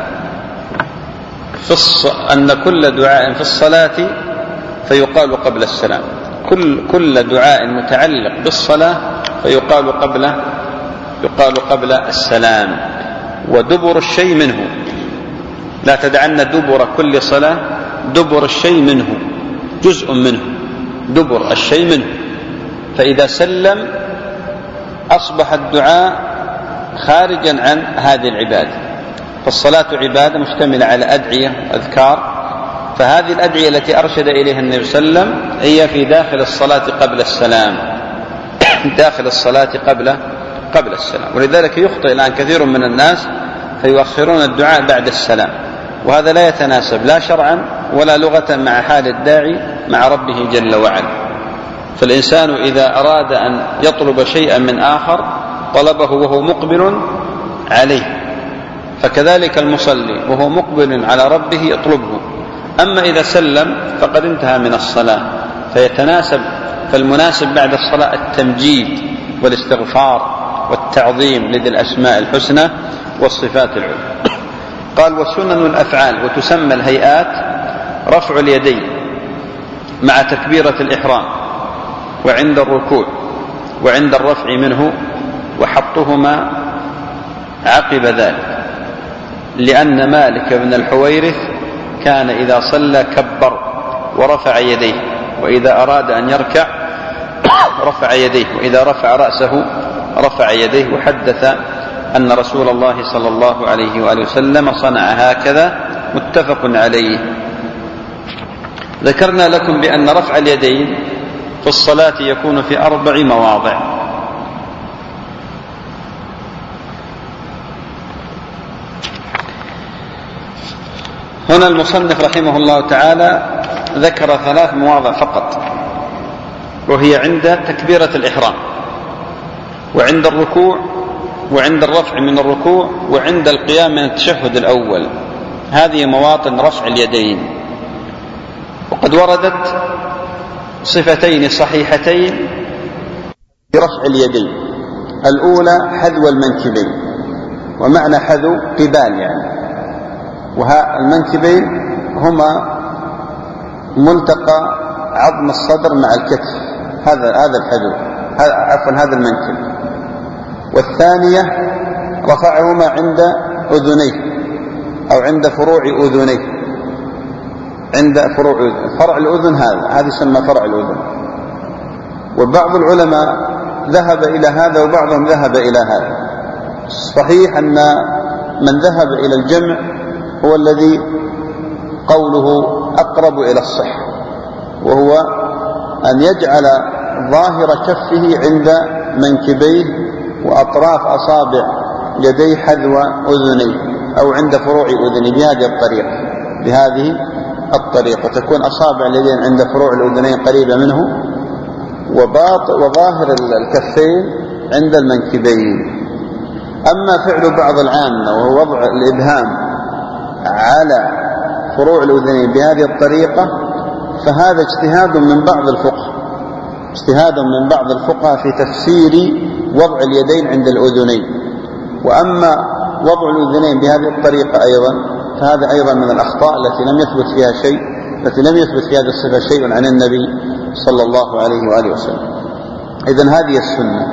في الص... أن كل دعاء في الصلاة فيقال قبل السلام. كل كل دعاء متعلق بالصلاة فيقال قبل يقال قبل السلام. ودبر الشيء منه، لا تدعن دبر كل صلاة، دبر الشيء منه جزء منه، دبر الشيء منه. فإذا سلم أصبح الدعاء خارجا عن هذه العبادة. فالصلاة عبادة مشتملة على أدعية أذكار، فهذه الأدعية التي أرشد إليها النبي صلى الله عليه وسلم هي في داخل الصلاة قبل السلام، داخل الصلاة قبل قبل السلام. ولذلك يخطئ الآن كثير من الناس فيؤخرون الدعاء بعد السلام، وهذا لا يتناسب لا شرعا ولا لغة مع حال الداعي مع ربه جل وعلا. فالإنسان إذا أراد أن يطلب شيئا من آخر طلبه وهو مقبل عليه، فكذلك المصلي وهو مقبل على ربه يطلبه. أما إذا سلم فقد انتهى من الصلاة، فيتناسب فالمناسب بعد الصلاة التمجيد والاستغفار والتعظيم لذي الأسماء الحسنى والصفات العلى. قال وسنن الأفعال وتسمى الهيئات: رفع اليدين مع تكبيرة الإحرام، وعند الركوع، وعند الرفع منه، وحطهما عقب ذلك، لأن مالك بن الحويرث كان إذا صلى كبر ورفع يديه، وإذا أراد أن يركع رفع يديه، وإذا رفع رأسه رفع يديه. وحدث أن رسول الله صلى الله عليه وآله وسلم صنع هكذا، متفق عليه. ذكرنا لكم بأن رفع اليدين في الصلاة يكون في أربع مواضع. هنا المصنف رحمه الله تعالى ذكر ثلاث مواضع فقط، وهي عند تكبيرة الإحرام، وعند الركوع، وعند الرفع من الركوع، وعند القيام من التشهد الأول. هذه مواطن رفع اليدين. وقد وردت صفتين صحيحتين برفع اليدين. الأولى حذو المنكبين، ومعنى حذو قبال يعني، وها المنكبين هما ملتقى عظم الصدر مع الكتف، هذا هذا الحذو، عفوا هذا المنكب. والثانية رفعهما عند أذنيه أو عند فروع أذنيه، عند فروع أذن. فرع الأذن هذا هذا يسمى فرع الأذن. وبعض العلماء ذهب إلى هذا وبعضهم ذهب إلى هذا. صحيح أن من ذهب إلى الجمع هو الذي قوله أقرب إلى الصحة، وهو أن يجعل ظاهر كفه عند منكبيه وأطراف أصابع يديه حذو أذنيه أو عند فروع أذنيه بهذه الطريقة بهذه الطريقة تكون أصابع اليدين عند فروع الأذنين قريبة منه، وظاهر الكفين عند المنكبين. أما فعل بعض العامة وهو وضع الإبهام على فروع الأذنين بهذه الطريقة فهذا اجتهاد من بعض الفقهاء، اجتهاد من بعض الفقهاء في تفسير وضع اليدين عند الأذنين. وأما وضع الأذنين بهذه الطريقة أيضا فهذا أيضا من الأخطاء التي لم يثبت فيها شيء، التي لم يثبت في هذه الصفة شيء عن النبي صلى الله عليه وآله وسلم. إذن هذه السنة.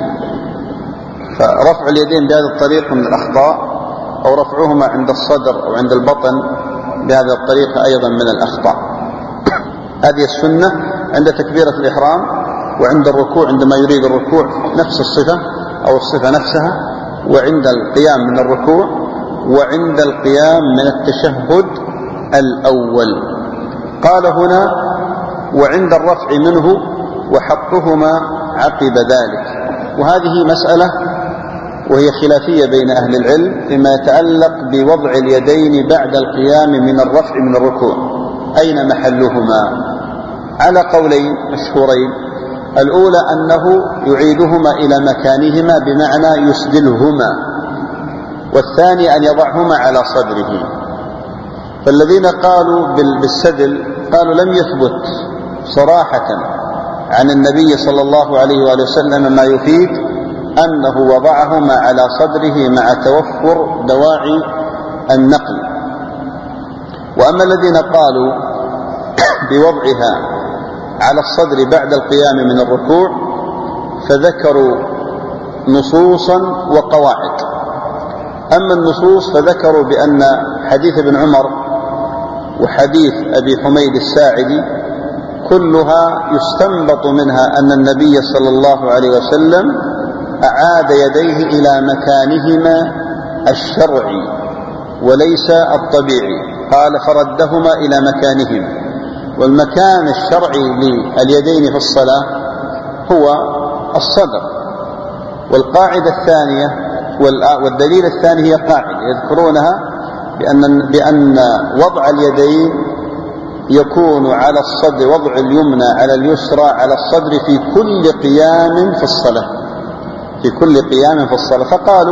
فرفع اليدين بهذه الطريقة من الأخطاء، أو رفعهما عند الصدر أو عند البطن بهذه الطريقة أيضا من الأخطاء. هذه السنة عند تكبيرة الإحرام، وعند الركوع عندما يريد الركوع نفس الصفة أو الصفة نفسها، وعند القيام من الركوع، وعند القيام من التشهد الأول. قال هنا وعند الرفع منه وحطهما عقب ذلك. وهذه مسألة وهي خلافية بين أهل العلم فيما يتعلق بوضع اليدين بعد القيام من الرفع من الركوع، أين محلهما؟ على قولين مشهورين. الأولى أنه يعيدهما إلى مكانهما بمعنى يسدلهما، والثاني أن يضعهما على صدره. فالذين قالوا بالسدل قالوا لم يثبت صراحة عن النبي صلى الله عليه وآله وسلم ما يفيد أنه وضعهما على صدره مع توفر دواعي النقل. وأما الذين قالوا بوضعها على الصدر بعد القيام من الركوع فذكروا نصوصا وقواعد. أما النصوص فذكروا بأن حديث ابن عمر وحديث أبي حميد الساعدي كلها يستنبط منها أن النبي صلى الله عليه وسلم أعاد يديه إلى مكانهما الشرعي وليس الطبيعي، قال فردهما إلى مكانهما. والمكان الشرعي لليدين في الصلاة هو الصدر. والقاعدة الثانية والدليل الثاني هي قاعدة يذكرونها بأن, بأن وضع اليدين يكون على الصدر، وضع اليمنى على اليسرى على الصدر في كل قيام في الصلاة، في كل قيام في الصلاة. فقالوا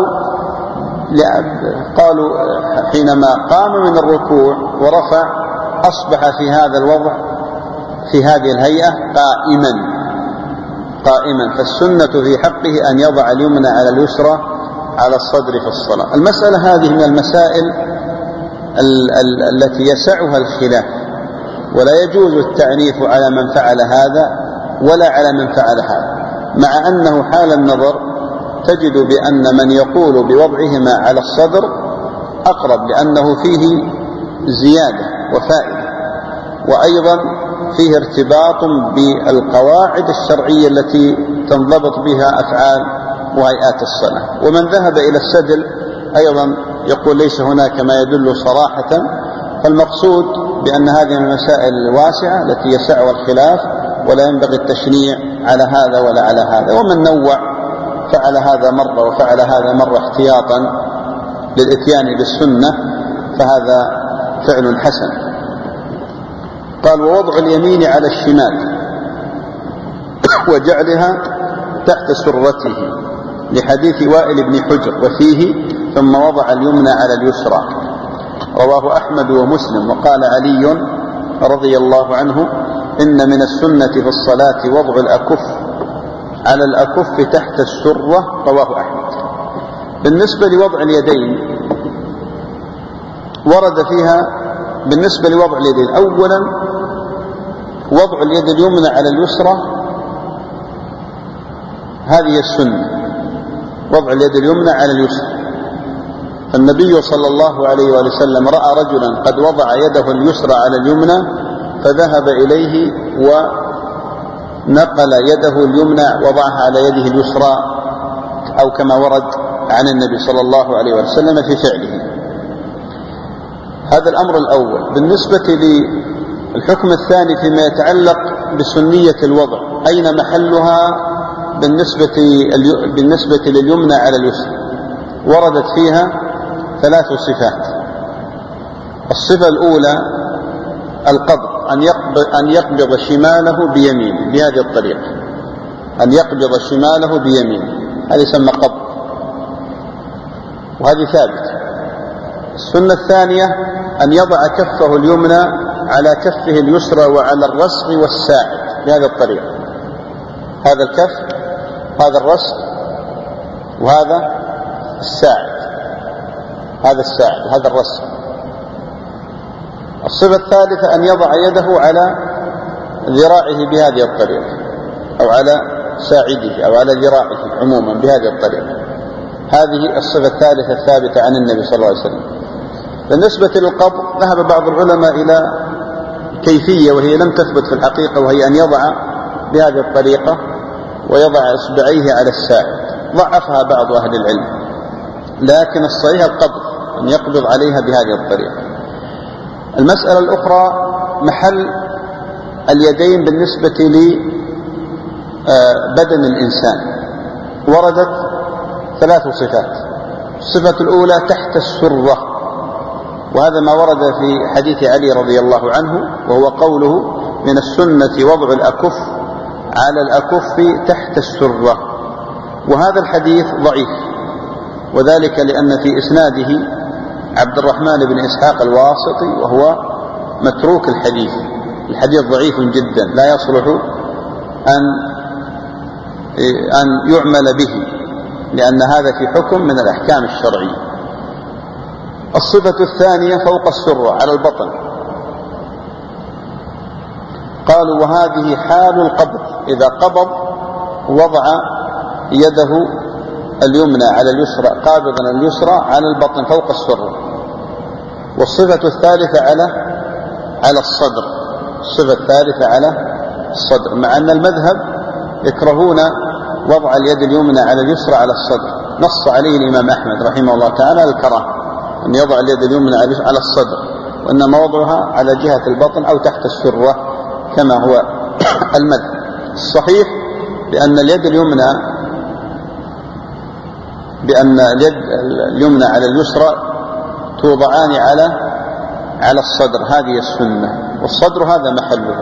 قالوا حينما قام من الركوع ورفع أصبح في هذا الوضع في هذه الهيئة قائما قائما فالسنة في حقه أن يضع اليمنى على اليسرى على الصدر في الصلاة. المسألة هذه من المسائل ال- ال- التي يسعها الخلاف، ولا يجوز التعنيف على من فعل هذا ولا على من فعل هذا، مع أنه حال النظر تجد بأن من يقول بوضعهما على الصدر أقرب، لأنه فيه زيادة وفائدة، وأيضا فيه ارتباط بالقواعد الشرعية التي تنضبط بها أفعال وهيئات الصلاة. ومن ذهب إلى السدل أيضا يقول ليس هناك ما يدل صراحة. فالمقصود بأن هذه من المسائل الواسعة التي يسعها الخلاف، ولا ينبغي التشنيع على هذا ولا على هذا. ومن نوع فعل هذا مرة وفعل هذا مرة احتياطا للإتيان بالسنة فهذا فعل حسن. قال: ووضع اليمين على الشمال وجعلها تحت سرته، لحديث وائل بن حجر وفيه: ثم وضع اليمنى على اليسرى. رواه أحمد ومسلم. وقال علي رضي الله عنه: إن من السنة في الصلاة وضع الأكف على الأكف تحت السرة. رواه أحمد. بالنسبة لوضع اليدين ورد فيها بالنسبة لوضع اليدين أولا وضع اليد اليمنى على اليسرى، هذه السنة، وضع اليد اليمنى على اليسرى. فالنبي صلى الله عليه وآله وسلم رأى رجلا قد وضع يده اليسرى على اليمنى فذهب إليه ونقل يده اليمنى وضعها على يده اليسرى، أو كما ورد عن النبي صلى الله عليه وسلم في فعله. هذا الأمر الأول. بالنسبة للحكم الثاني فيما يتعلق بسنية الوضع، أين محلها بالنسبة بالنسبة لليمنى على اليسرى؟ وردت فيها ثلاث صفات. الصفة الأولى القبض، أن يقبض, أن يقبض شماله بيمينه بهذه الطريقة، أن يقبض شماله بيمينه، هذا يسمى قبض، وهذه ثابتة. السنة الثانية أن يضع كفه اليمنى على كفه اليسرى وعلى الرسغ والساعد بهذه الطريقة، هذا الكف، هذا الرسغ، وهذا الساعد، هذا الساعد وهذا الرسغ. الصفة الثالثة أن يضع يده على ذراعه بهذه الطريقة، أو على ساعده أو على ذراعه عموما بهذه الطريقة. هذه الصفة الثالثة الثابتة عن النبي صلى الله عليه وسلم. بالنسبة للقبض ذهب بعض العلماء إلى كيفية وهي لم تثبت في الحقيقة، وهي أن يضع بهذه الطريقة ويضع إصبعيه على الساعد، ضعفها بعض أهل العلم، لكن الصحيح القبض، أن يقبض عليها بهذه الطريقة. المسألة الأخرى محل اليدين بالنسبة لبدن الإنسان، وردت ثلاث صفات. الصفة الأولى تحت السرة، وهذا ما ورد في حديث علي رضي الله عنه، وهو قوله: من السنة وضع الأكف على الأكف تحت السرة. وهذا الحديث ضعيف، وذلك لأن في إسناده عبد الرحمن بن إسحاق الواسطي، وهو متروك الحديث، الحديث ضعيف جدا لا يصلح أن أن يعمل به، لأن هذا في حكم من الأحكام الشرعية. الصفة الثانية فوق السرة على البطن. قالوا: وهذه حال القبض، إذا قبض وضع يده اليمنى على اليسرى، قابضا اليسرى على البطن فوق السرة. والصفة الثالثة على على الصدر، الصفة الثالثة على الصدر، مع أن المذهب يكرهون وضع اليد اليمنى على اليسرى على الصدر، نص عليه الإمام أحمد رحمه الله تعالى الكراهة أن يضع اليد اليمنى على الصدر، وإنما وضعها على جهة البطن أو تحت السرة كما هو المذهب. الصحيح بأن اليد اليمنى بأن اليد اليمنى على اليسرى توضعان على على الصدر، هذه السنة، والصدر هذا محله،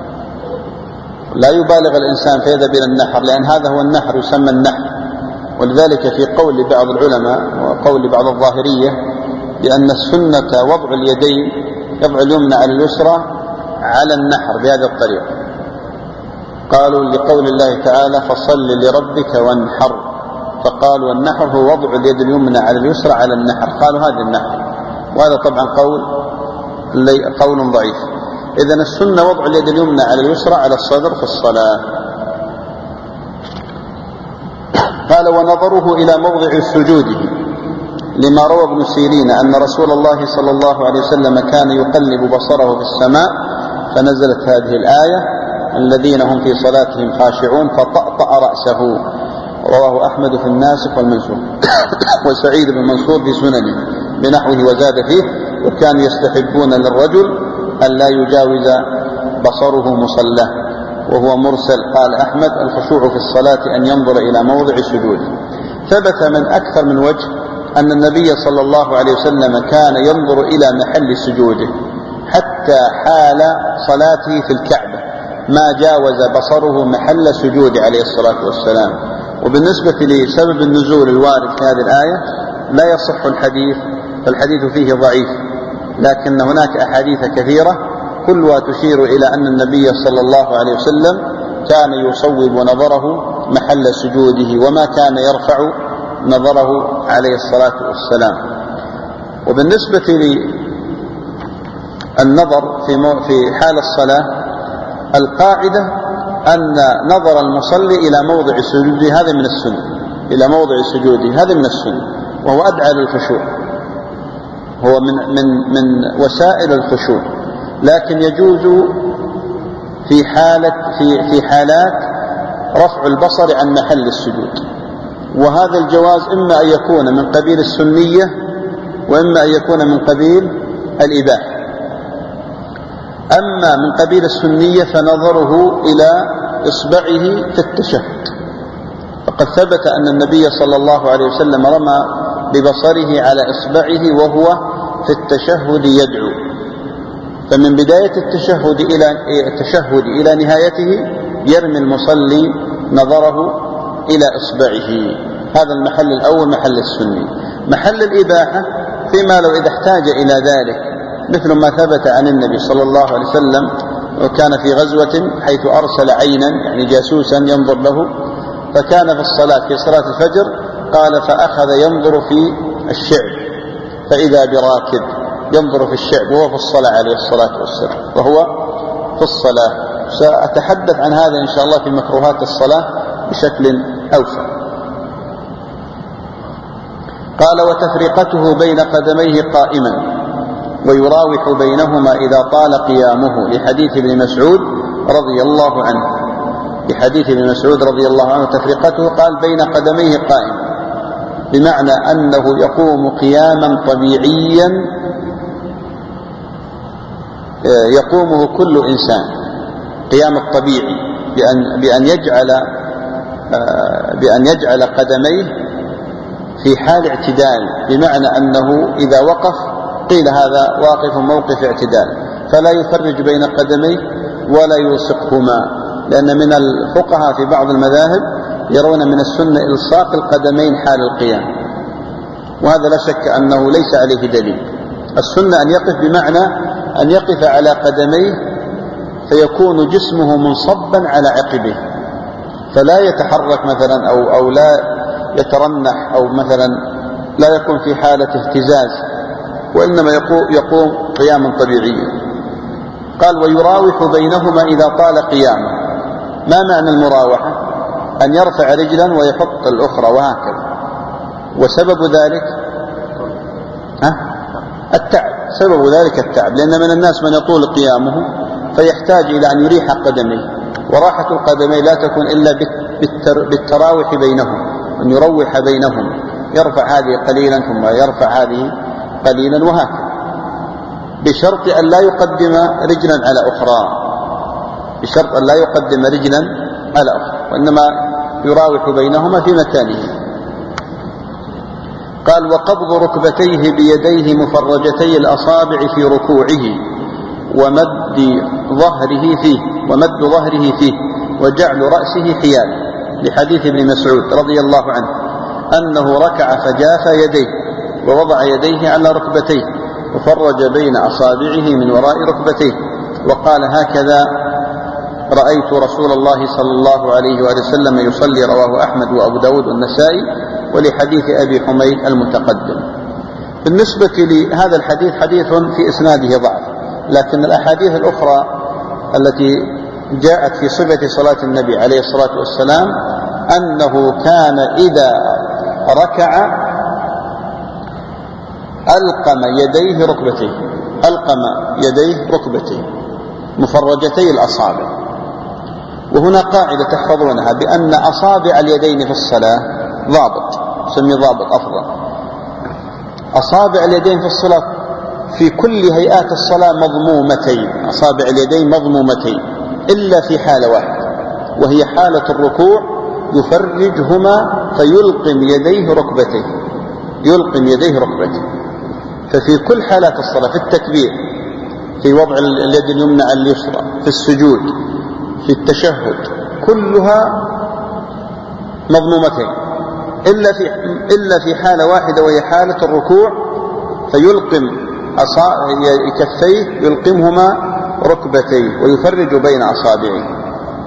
لا يبالغ الإنسان فيذهب إلى النحر، لأن هذا هو النحر، يسمى النحر. ولذلك في قول بعض العلماء وقول بعض الظاهرية بأن السنة وضع اليدين، يضع اليمنى على اليسرى على النحر بهذه الطريقة. قالوا لقول الله تعالى: فصل لربك وانحر، فقالوا النحر هو وضع اليد اليمنى على اليسرى على النحر، قالوا هذا النحر، وهذا طبعا قول قول ضعيف. إذن السنة وضع اليد اليمنى على اليسرى على الصدر في الصلاة. قال: ونظره إلى موضع سجوده، لما روى ابن سيرين أن رسول الله صلى الله عليه وسلم كان يقلب بصره في السماء، فنزلت هذه الآية: الذين هم في صلاتهم خاشعون، فطأطأ رأسه. رواه أحمد في الناسخ والمنسوخ، وسعيد بن منصور في سننه بنحوه وزاد فيه: وكانوا يستحبون للرجل أن لا يجاوز بصره مصلاه، وهو مرسل. قال أحمد: الخشوع في الصلاة أن ينظر إلى موضع سجوده. ثبت من أكثر من وجه أن النبي صلى الله عليه وسلم كان ينظر إلى محل سجوده حتى حال صلاته في الكعبة، ما جاوز بصره محل سجوده عليه الصلاة والسلام. وبالنسبة لسبب النزول الوارد في هذه الآية لا يصح الحديث، فالحديث فيه ضعيف، لكن هناك أحاديث كثيرة كلها تشير إلى أن النبي صلى الله عليه وسلم كان يصوب نظره محل سجوده، وما كان يرفع نظره عليه الصلاة والسلام. وبالنسبة للنظر في حال الصلاة، القاعدة أن نظر المصلي إلى موضع سجوده هذا من السنة، إلى موضع سجوده هذا من السنة، وهو أدعى للخشوع، هو من من من وسائل الخشوع. لكن يجوز في حالة في في حالات رفع البصر عن محل السجود، وهذا الجواز إما أن يكون من قبيل السنية وإما أن يكون من قبيل الإباحة. أما من قبيل السنية فنظره إلى إصبعه في التشهد، فقد ثبت أن النبي صلى الله عليه وسلم رمى ببصره على إصبعه وهو في التشهد يدعو، فمن بداية التشهد إلى التشهد إلى نهايته يرمي المصلي نظره إلى إصبعه. هذا المحل الأول محل السني. محل الإباحة فيما لو إذا احتاج إلى ذلك، مثل ما ثبت عن النبي صلى الله عليه وسلم وكان في غزوة حيث أرسل عينا يعني جاسوسا ينظر له، فكان في الصلاة في صلاة الفجر قال: فأخذ ينظر في الشعب فإذا براكب، ينظر في الشعب وهو في الصلاة عليه الصلاة والسلام، وهو في الصلاة. سأتحدث عن هذا إن شاء الله في مكروهات الصلاة بشكل أوسع. قال: وتفرقته بين قدميه قائما ويراوح بينهما إذا طال قيامه، لحديث ابن مسعود رضي الله عنه. لحديث ابن مسعود رضي الله عنه تفرقته قال: بين قدميه قائما، بمعنى أنه يقوم قياما طبيعيا يقومه كل إنسان، قيام الطبيعي بأن, بأن يجعل بأن يجعل قدميه في حال اعتدال، بمعنى أنه إذا وقف قيل هذا واقف موقف اعتدال، فلا يفرج بين قدميه ولا يلصقهما، لأن من الفقهاء في بعض المذاهب يرون من السنة إلصاق القدمين حال القيام، وهذا لا شك أنه ليس عليه دليل. السنة أن يقف بمعنى أن يقف على قدميه فيكون جسمه منصبا على عقبه، فلا يتحرك مثلا أو, أو لا يترنح أو مثلا لا يكون في حالة اهتزاز، وإنما يقوم قياما طبيعيا. قال: ويراوح بينهما إذا طال قيامه. ما معنى المراوحة؟ أن يرفع رجلا ويحط الأخرى وهكذا. وسبب ذلك ها؟ التعب، سبب ذلك التعب، لأن من الناس من يطول قيامه فيحتاج إلى أن يريح قدميه، وراحة القدمين لا تكون إلا بالتراوح بينهم، أن يروح بينهم، يرفع هذه قليلا ثم يرفع هذه قليلا وهكذا، بشرط أن لا يقدم رجلا على أخرى، بشرط أن لا يقدم رجلا على أخرى، وإنما يراوح بينهما في مكانه. قال: وقبض ركبتيه بيديه مفرجتي الأصابع في ركوعه ومد ظهره فيه ومد ظهره فيه وجعل رأسه حيالا، لحديث ابن مسعود رضي الله عنه أنه ركع فجاف يديه ووضع يديه على ركبتيه وفرج بين أصابعه من وراء ركبتيه، وقال: هكذا رأيت رسول الله صلى الله عليه وآله وسلم يصلي. رواه أحمد وأبو داود والنسائي، ولحديث أبي حميد المتقدم. بالنسبة لهذا الحديث حديث في إسناده ضعف، لكن الأحاديث الأخرى التي جاءت في صفة صلاة النبي عليه الصلاة والسلام أنه كان إذا ركع ألقم يديه ركبتيه ألقم يديه ركبتيه مفرجتي الأصابع. وهنا قاعدة تحفظونها بأن أصابع اليدين في الصلاة ضابط، سمي ضابط أفضل. أصابع اليدين في الصلاة في كل هيئات الصلاة مضمومتين، أصابع اليدين مضمومتين إلا في حالة واحدة، وهي حالة الركوع، يفرجهما فيلقم يديه ركبتيه يلقم يديه ركبتيه. ففي كل حالات الصلاة، في التكبير، في وضع اليد اليمنى على اليسرى، في السجود، في التشهد، كلها مضمومتين إلا في إلا في حالة واحدة، وهي حالة الركوع، فيلقم كفيه يلقمهما ركبتيه ويفرج بين أصابعه.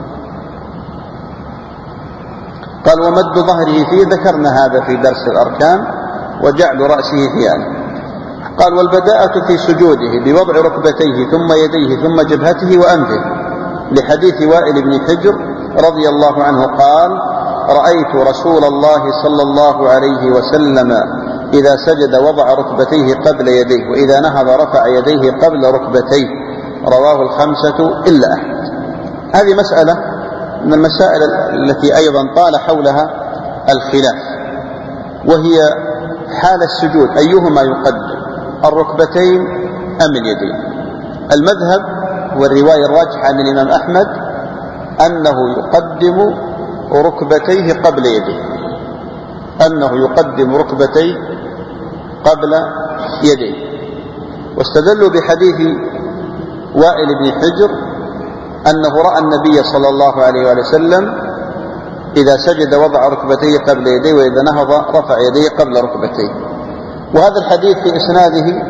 قال ومد ظهره فيه، ذكرنا هذا في درس الأركان، وجعل رأسه حياله. قال والبداءة في سجوده بوضع ركبتيه ثم يديه ثم جبهته وأنفه، لحديث وائل بن حجر رضي الله عنه قال رأيت رسول الله صلى الله عليه وسلم إذا سجد وضع ركبتيه قبل يديه، وإذا نهض رفع يديه قبل ركبتيه، رواه الخمسة إلا أحمد. هذه مسألة من المسائل التي أيضا طال حولها الخلاف، وهي حال السجود أيهما يقدم، الركبتين أم اليدين. المذهب والرواية الراجحة عن الإمام أحمد أنه يقدم ركبتيه قبل يديه أنه يقدم ركبتيه قبل يديه واستدلوا بحديث وائل بن حجر أنه رأى النبي صلى الله عليه وآله وسلم إذا سجد وضع ركبتيه قبل يديه، وإذا نهض رفع يديه قبل ركبتيه. وهذا الحديث في إسناده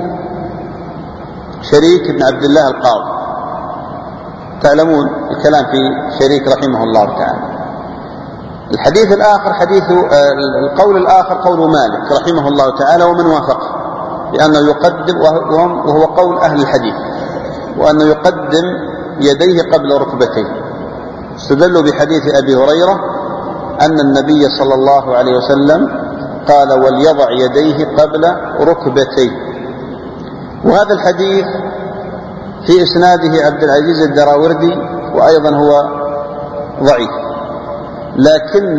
شريك بن عبد الله القاضي، تعلمون الكلام في شريك رحمه الله تعالى. الحديث الآخر حديث القول الآخر قول مالك رحمه الله تعالى ومن وافقه، لأنه يقدم، وهو قول أهل الحديث، وأنه يقدم يديه قبل ركبتيه. استدلوا بحديث أبي هريرة أن النبي صلى الله عليه وسلم قال وليضع يديه قبل ركبتيه. وهذا الحديث في إسناده عبد العزيز الدراوردي، وأيضا هو ضعيف، لكن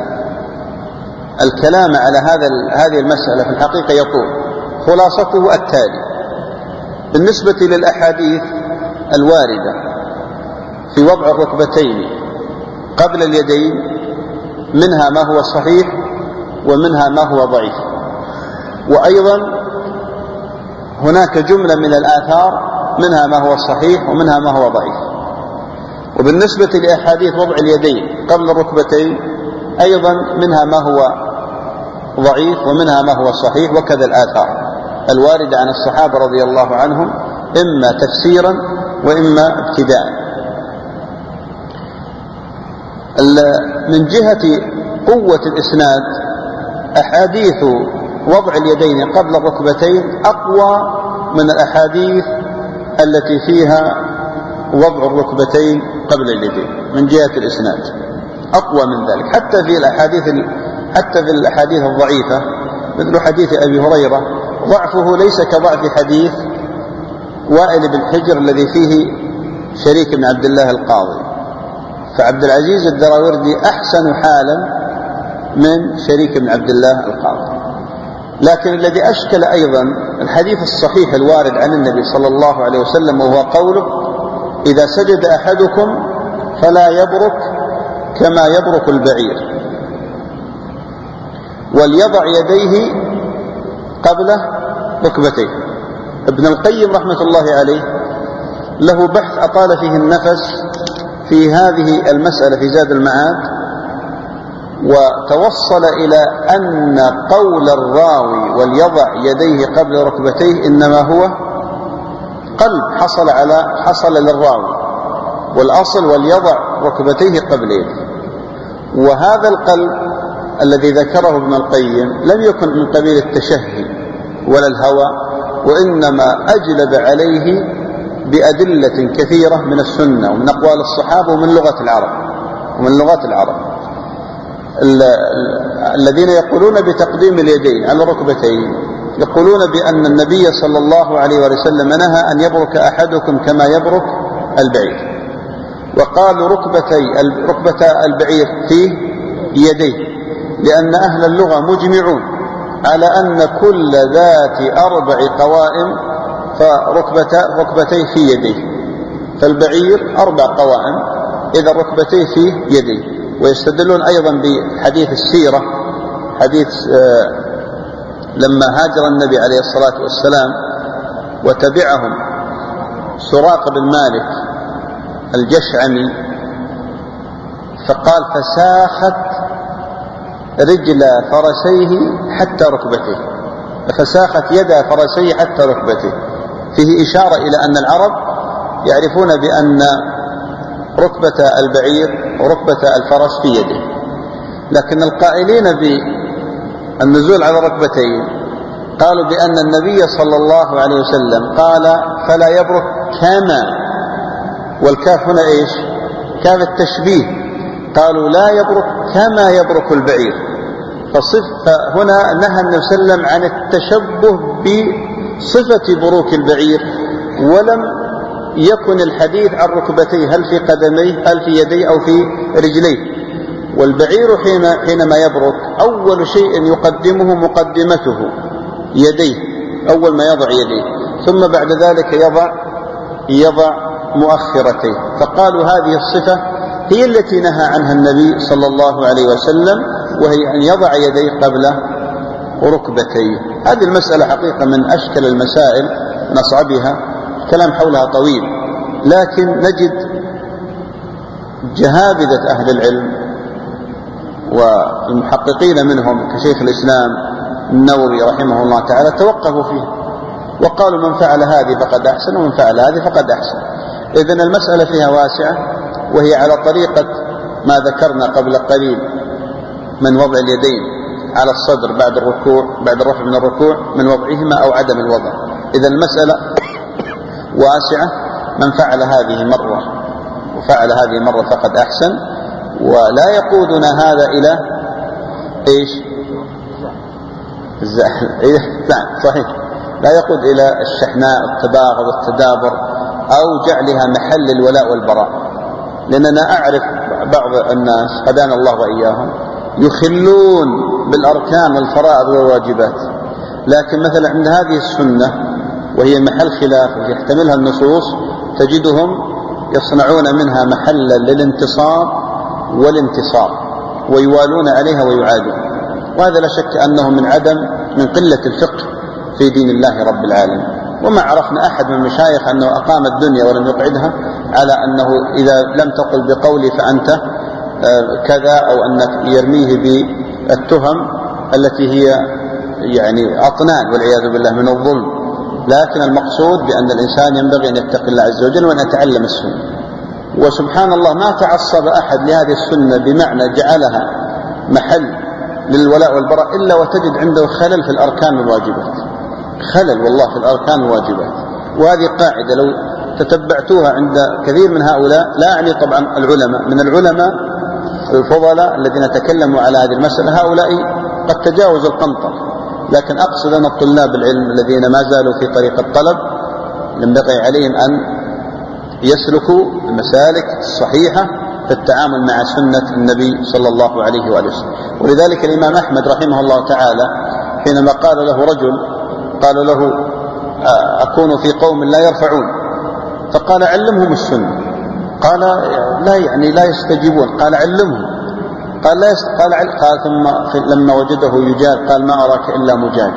الكلام على هذا هذه المسألة في الحقيقة يطول. خلاصته التالي: بالنسبة للأحاديث الواردة في وضع الركبتين قبل اليدين، منها ما هو صحيح ومنها ما هو ضعيف، وأيضا هناك جملة من الآثار منها ما هو صحيح ومنها ما هو ضعيف. وبالنسبة لأحاديث وضع اليدين قبل الركبتين أيضا منها ما هو ضعيف ومنها ما هو صحيح، وكذا الآثار الواردة عن الصحابة رضي الله عنهم إما تفسيرا وإما ابتداء. من جهة قوة الإسناد، أحاديث وضع اليدين قبل الركبتين أقوى من الأحاديث التي فيها وضع الركبتين قبل اليدين من جهة الإسناد، أقوى من ذلك. حتى في الأحاديث حتى في الأحاديث الضعيفة مثل حديث أبي هريرة، ضعفه ليس كضعف حديث وائل بن حجر الذي فيه شريك بن عبد الله القاضي، فعبد العزيز الدراوردي أحسن حالا من شريك بن عبد الله القاضي. لكن الذي أشكل أيضا الحديث الصحيح الوارد عن النبي صلى الله عليه وسلم، وهو قوله: إذا سجد أحدكم فلا يبرك كما يبرك البعير، وليضع يديه قبل ركبتيه. ابن القيم رحمة الله عليه له بحث أطال فيه النفس في هذه المسألة في زاد المعاد، وتوصل إلى أن قول الراوي وليضع يديه قبل ركبتيه إنما هو قلب حصل على حصل للراوي، والأصل وليضع ركبتيه قبل يديه. وهذا القلب الذي ذكره ابن القيم لم يكن من قبيل التشهي ولا الهوى، وإنما أجلب عليه بأدلة كثيرة من السنة ومن أقوال الصحابة ومن لغة العرب ومن لغات العرب. الذين يقولون بتقديم اليدين على الركبتين يقولون بأن النبي صلى الله عليه وسلم نهى أن يبرك أحدكم كما يبرك البعير، وقالوا ركبتي ركبة البعير في يديه، لأن أهل اللغة مجمعون على أن كل ذات أربع قوائم فركبة ركبتي في يديه، فالبعير أربع قوائم إذا ركبتي في يديه. ويستدلون أيضا بحديث السيرة، حديث لما هاجر النبي عليه الصلاة والسلام وتبعهم سراق بن مالك الجشعمي، فقال فساخت رجل فرسيه حتى ركبته، فساخت يد فرسيه حتى ركبته، فيه إشارة إلى أن العرب يعرفون بأن ركبة البعير وركبة الفرس في يده. لكن القائلين بالنزول على الركبتين قالوا بأن النبي صلى الله عليه وسلم قال فلا يبرك كما، والكاف هنا إيش؟ كاف التشبيه، قالوا لا يبرك كما يبرك البعير، فهنا نهى النبي صلى الله عليه وسلم عن التشبه بصفة بروك البعير، ولم يكن الحديث عن ركبتيه هل في قدميه هل في يديه أو في رجليه. والبعير حين حينما يبرك أول شيء يقدمه مقدمته يديه، أول ما يضع يديه، ثم بعد ذلك يضع يضع مؤخرتيه، فقالوا هذه الصفة هي التي نهى عنها النبي صلى الله عليه وسلم، وهي أن يضع يديه قبل ركبتيه. هذه المسألة حقيقة من أشكل المسائل نصعبها، الكلام حولها طويل، لكن نجد جهابذة أهل العلم والمحققين منهم كشيخ الإسلام النووي رحمه الله تعالى توقفوا فيه وقالوا من فعل هذه فقد أحسن ومن فعل هذه فقد أحسن. إذن المسألة فيها واسعة، وهي على طريقة ما ذكرنا قبل قليل من وضع اليدين على الصدر بعد الركوع بعد الرفع من الركوع من وضعهما أو عدم الوضع. إذن المسألة واسعة، من فعل هذه مرة وفعل هذه مرة فقد أحسن، ولا يقودنا هذا إلى إيش؟ نعم صحيح، لا يقود إلى الشحناء والتباغض والتدابر أو جعلها محل الولاء والبراء، لأننا أعرف بعض الناس هدانا الله وإياهم يخلون بالأركان والفرائض والواجبات، لكن مثلا عند هذه السنة وهي محل خلاف يحتملها النصوص تجدهم يصنعون منها محلا للانتصار والانتصار ويوالون عليها ويعادون، وهذا لا شك أنه من عدم من قلة الفقه في دين الله رب العالمين. وما عرفنا أحد من المشايخ أنه أقام الدنيا ولم يقعدها على أنه إذا لم تقل بقولي فأنت كذا، أو أنك يرميه بالتهم التي هي يعني أطنان والعياذ بالله من الظلم. لكن المقصود بأن الإنسان ينبغي أن يتقي الله عز وجل وأن يتعلم السنة. وسبحان الله ما تعصب أحد لهذه السنة بمعنى جعلها محل للولاء والبراء إلا وتجد عنده خلل في الأركان والواجبات، خلل والله في الأركان والواجبات. وهذه قاعدة لو تتبعتوها عند كثير من هؤلاء، لا أعني طبعا العلماء، من العلماء الفضلاء الذين تكلموا على هذه المسألة هؤلاء قد تجاوزوا القنطر، لكن أقصد أن الطلاب العلم الذين ما زالوا في طريق الطلب ينبغي عليهم أن يسلكوا المسالك الصحيحة في التعامل مع سنة النبي صلى الله عليه وآله وسلم. ولذلك الإمام أحمد رحمه الله تعالى حينما قال له رجل قال له أكون في قوم لا يرفعون، فقال علمهم السنة، قال لا يعني لا يستجيبون، قال علمهم، قال لا يست... قال, قال ثم لما وجده يجاد قال ما أراك إلا مجاد.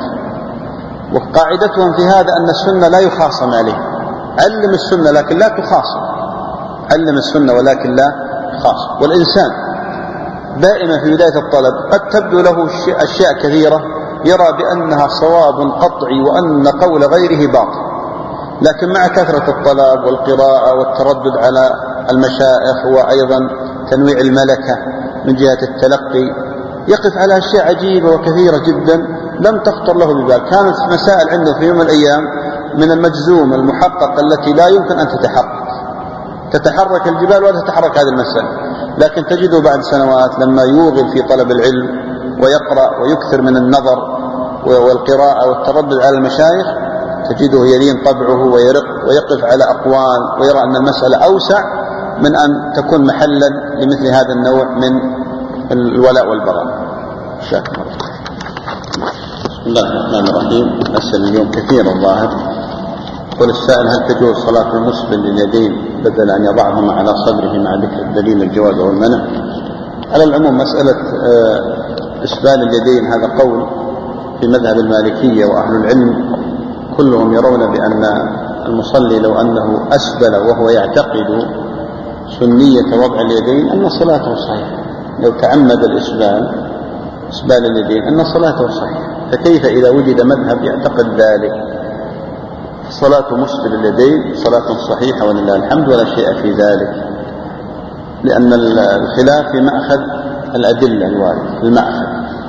وقاعدتهم في هذا أن السنة لا يخاصم عليه، علم السنة لكن لا تخاصم، علم السنة ولكن لا خاص. والإنسان دائما في بداية الطلب قد تبدو له أشياء كثيرة يرى بأنها صواب قطعي وأن قول غيره باطل، لكن مع كثرة الطلب والقراءة والتردد على المشايخ وأيضا تنويع الملكة من جهة التلقي يقف على أشياء عجيبة وكثيرة جدا لم تخطر له ببال. كانت مسائل عنده في يوم من الأيام من المجزوم المحقق التي لا يمكن أن تتحقق، تتحرك الجبال ولا تتحرك هذه المسألة، لكن تجده بعد سنوات لما يوغل في طلب العلم ويقرأ ويكثر من النظر والقراءة والتردد على المشايخ، تجده يلين طبعه ويرق ويقف على أقوال ويرى أن المسألة أوسع من أن تكون محلا لمثل هذا النوع من الولاء والبراء. شاكر. بسم الله الرحمن الرحيم. أسأل اليوم كثير الظاهر. قل السائل: هل تجوز صلاة المسبل لليدين بدل أن يضعهما على صدره مع ذكر الدليل الجواز والمنع؟ على العموم مسألة إسبال اليدين هذا قول في مذهب المالكية، وأهل العلم كلهم يرون بأن المصلي لو أنه أسبل وهو يعتقد سنية وضع اليدين أن صلاته صحيحة، لو تعمد الإسبال إسبال اليدين أن صلاته صحيحة، فكيف إذا وجد مذهب يعتقد ذلك؟ صلاة مسبل اليدين صلاة صحيحة ولله الحمد ولا شيء في ذلك، لأن الخلاف في مأخذ الأدلة الواردة. المأخذ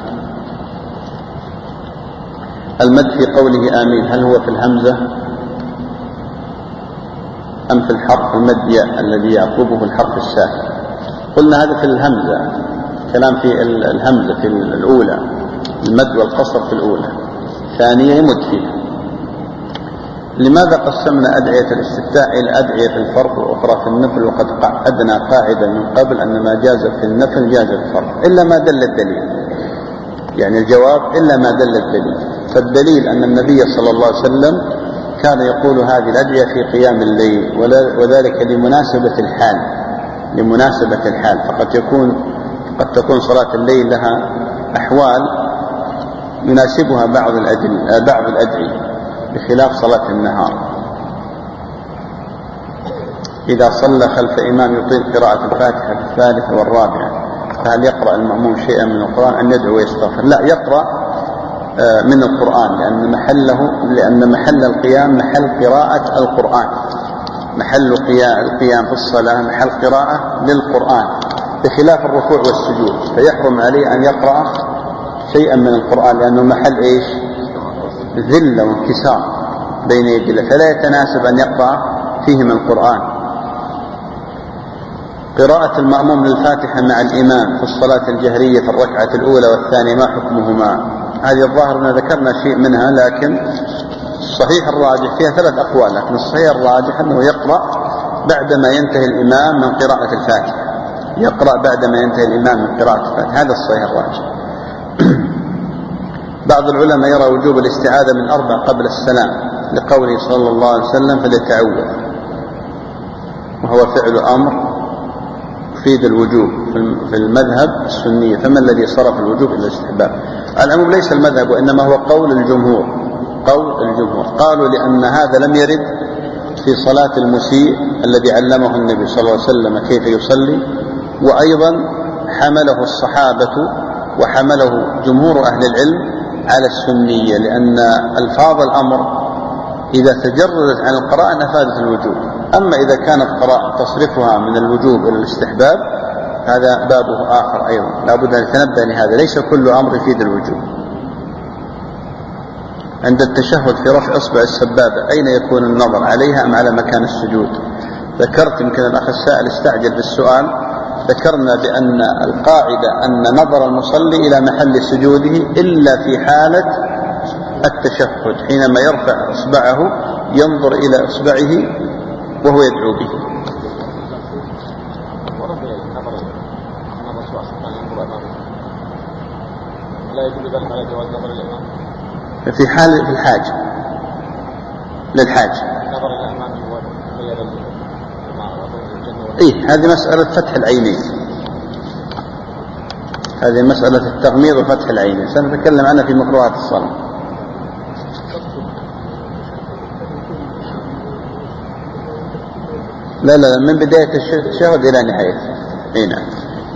المد في قوله آمين هل هو في الهمزة أم في الحرف المد ياء الذي يعقبه الحرف الساكن؟ قلنا هذا في الهمزة، كلام في الهمزة في الأولى، المد والقصر في الأولى، ثانية يمد فيها. لماذا قسمنا أدعية الاستفتاء إلى أدعية في الفرض وأخرى في النفل، وقد قعدنا قاعدة من قبل أن ما جاز في النفل جاز في الفرض إلا ما دل الدليل؟ يعني الجواب إلا ما دل الدليل. فالدليل أن النبي صلى الله عليه وسلم كان يقول هذه الأدعية في قيام الليل، وذلك لمناسبة الحال، لمناسبة الحال. فقد يكون قد تكون صلاة الليل لها أحوال يناسبها بعض الأدعية بعض الأدعية بخلاف صلاة النهار. إذا صلى خلف إمام يطيل قراءة الفاتحة في الثالثة والرابعة، فهل يقرأ المأموم شيئا من القرآن أن يدعو ويستغفر؟ لا، يقرأ من القرآن، لأن محله لأن محل القيام محل قراءة القرآن، محل القيام في الصلاة محل قراءة للقرآن، بخلاف الركوع والسجود، فيحرم عليه أن يقرأ شيئا من القرآن لأنه محل إيش؟ ذلة وانكسار بين يدي الله، فلا يتناسب أن يقرأ فيه من القرآن. قراءة المأموم للفاتحة مع الإمام في الصلاة الجهرية في الركعة الأولى والثانية ما حكمهما؟ هذه الظاهر أننا ذكرنا شيء منها، لكن الصحيح الراجح فيها ثلاث أقوال، لكن الصحيح الراجح أنه يقرأ بعدما ينتهي الإمام من قراءة الفاتحة، يقرأ بعدما ينتهي الإمام من قراءة الفاتحة، هذا الصحيح الراجح. بعض العلماء يرى وجوب الاستعاذة من أربع قبل السلام لقوله صلى الله عليه وسلم فليتعوذ، وهو فعل أمر يفيد الوجوب في المذهب السنية، فما الذي صرف الوجوب إلى الاستحباب؟ على العموم ليس المذهب وإنما هو قول الجمهور، قول الجمهور قالوا لأن هذا لم يرد في صلاة المسيء الذي علمه النبي صلى الله عليه وسلم كيف يصلي، وأيضا حمله الصحابة وحمله جمهور أهل العلم على السنية، لأن ألفاظ الأمر إذا تجردت عن القراءة أفادت الوجوب. أما إذا كانت قراءة تصرفها من الوجوب إلى الاستحباب هذا بابه آخر أيضا، لا بد أن نتنبه لهذا، ليس كل أمر يفيد الوجوب. عند التشهد في رفع إصبع السبابة أين يكون النظر، عليها أم على مكان السجود؟ ذكرت، يمكن الأخ السائل استعجل بالسؤال، ذكرنا بأن القاعدة أن نظر المصلي إلى محل سجوده إلا في حالة التشهد، حينما يرفع إصبعه ينظر إلى إصبعه وهو يدعو به. في حال في الحاجة للحاجة، إيه هذه مسألة فتح العينين، هذه مسألة التغميض وفتح العينين سنتكلم عنها في مكروهات الصلاة. لا لا من بداية التشهد إلى نهايته. إيه نعم.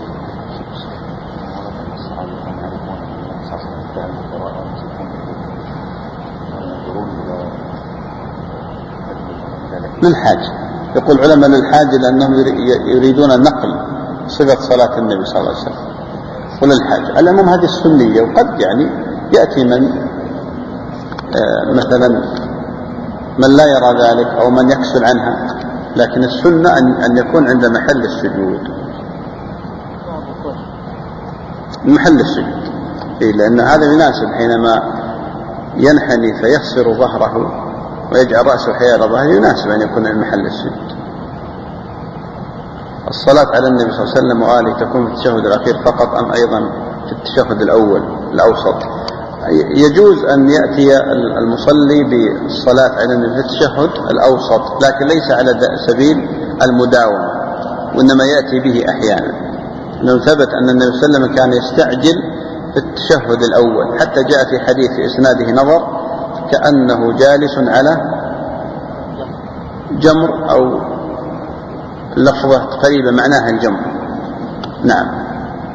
للحاجة، يقول علماء للحاجة لأنهم يريدون نقل صفة صلاة النبي صلى الله عليه وسلم، وللحاجة. العموم هذه السنية، وقد يعني يأتي من آه مثلا من لا يرى ذلك أو من يكسل عنها، لكن السنة أن, أن يكون عند محل السجود. محل السجود. إيه لأن هذا يناسب حينما ينحني فيخسر ظهره ويجعل رأسه حيال ظهره، يناسب أن يكون المحل السجود. الصلاة على النبي صلى الله عليه وسلم وآله تكون في التشهد الأخير فقط أم أيضا في التشهد الأول الأوسط؟ يجوز أن يأتي المصلي بالصلاة على النبي في التشهد الأوسط، لكن ليس على سبيل المداومة، وإنما يأتي به أحيانا، لأنه ثبت أن النبي صلى الله عليه وسلم كان يستعجل في التشهد الأول، حتى جاء في حديث في إسناده نظر كأنه جالس على جمر، أو لفظة قريبة معناها الجمر. نعم.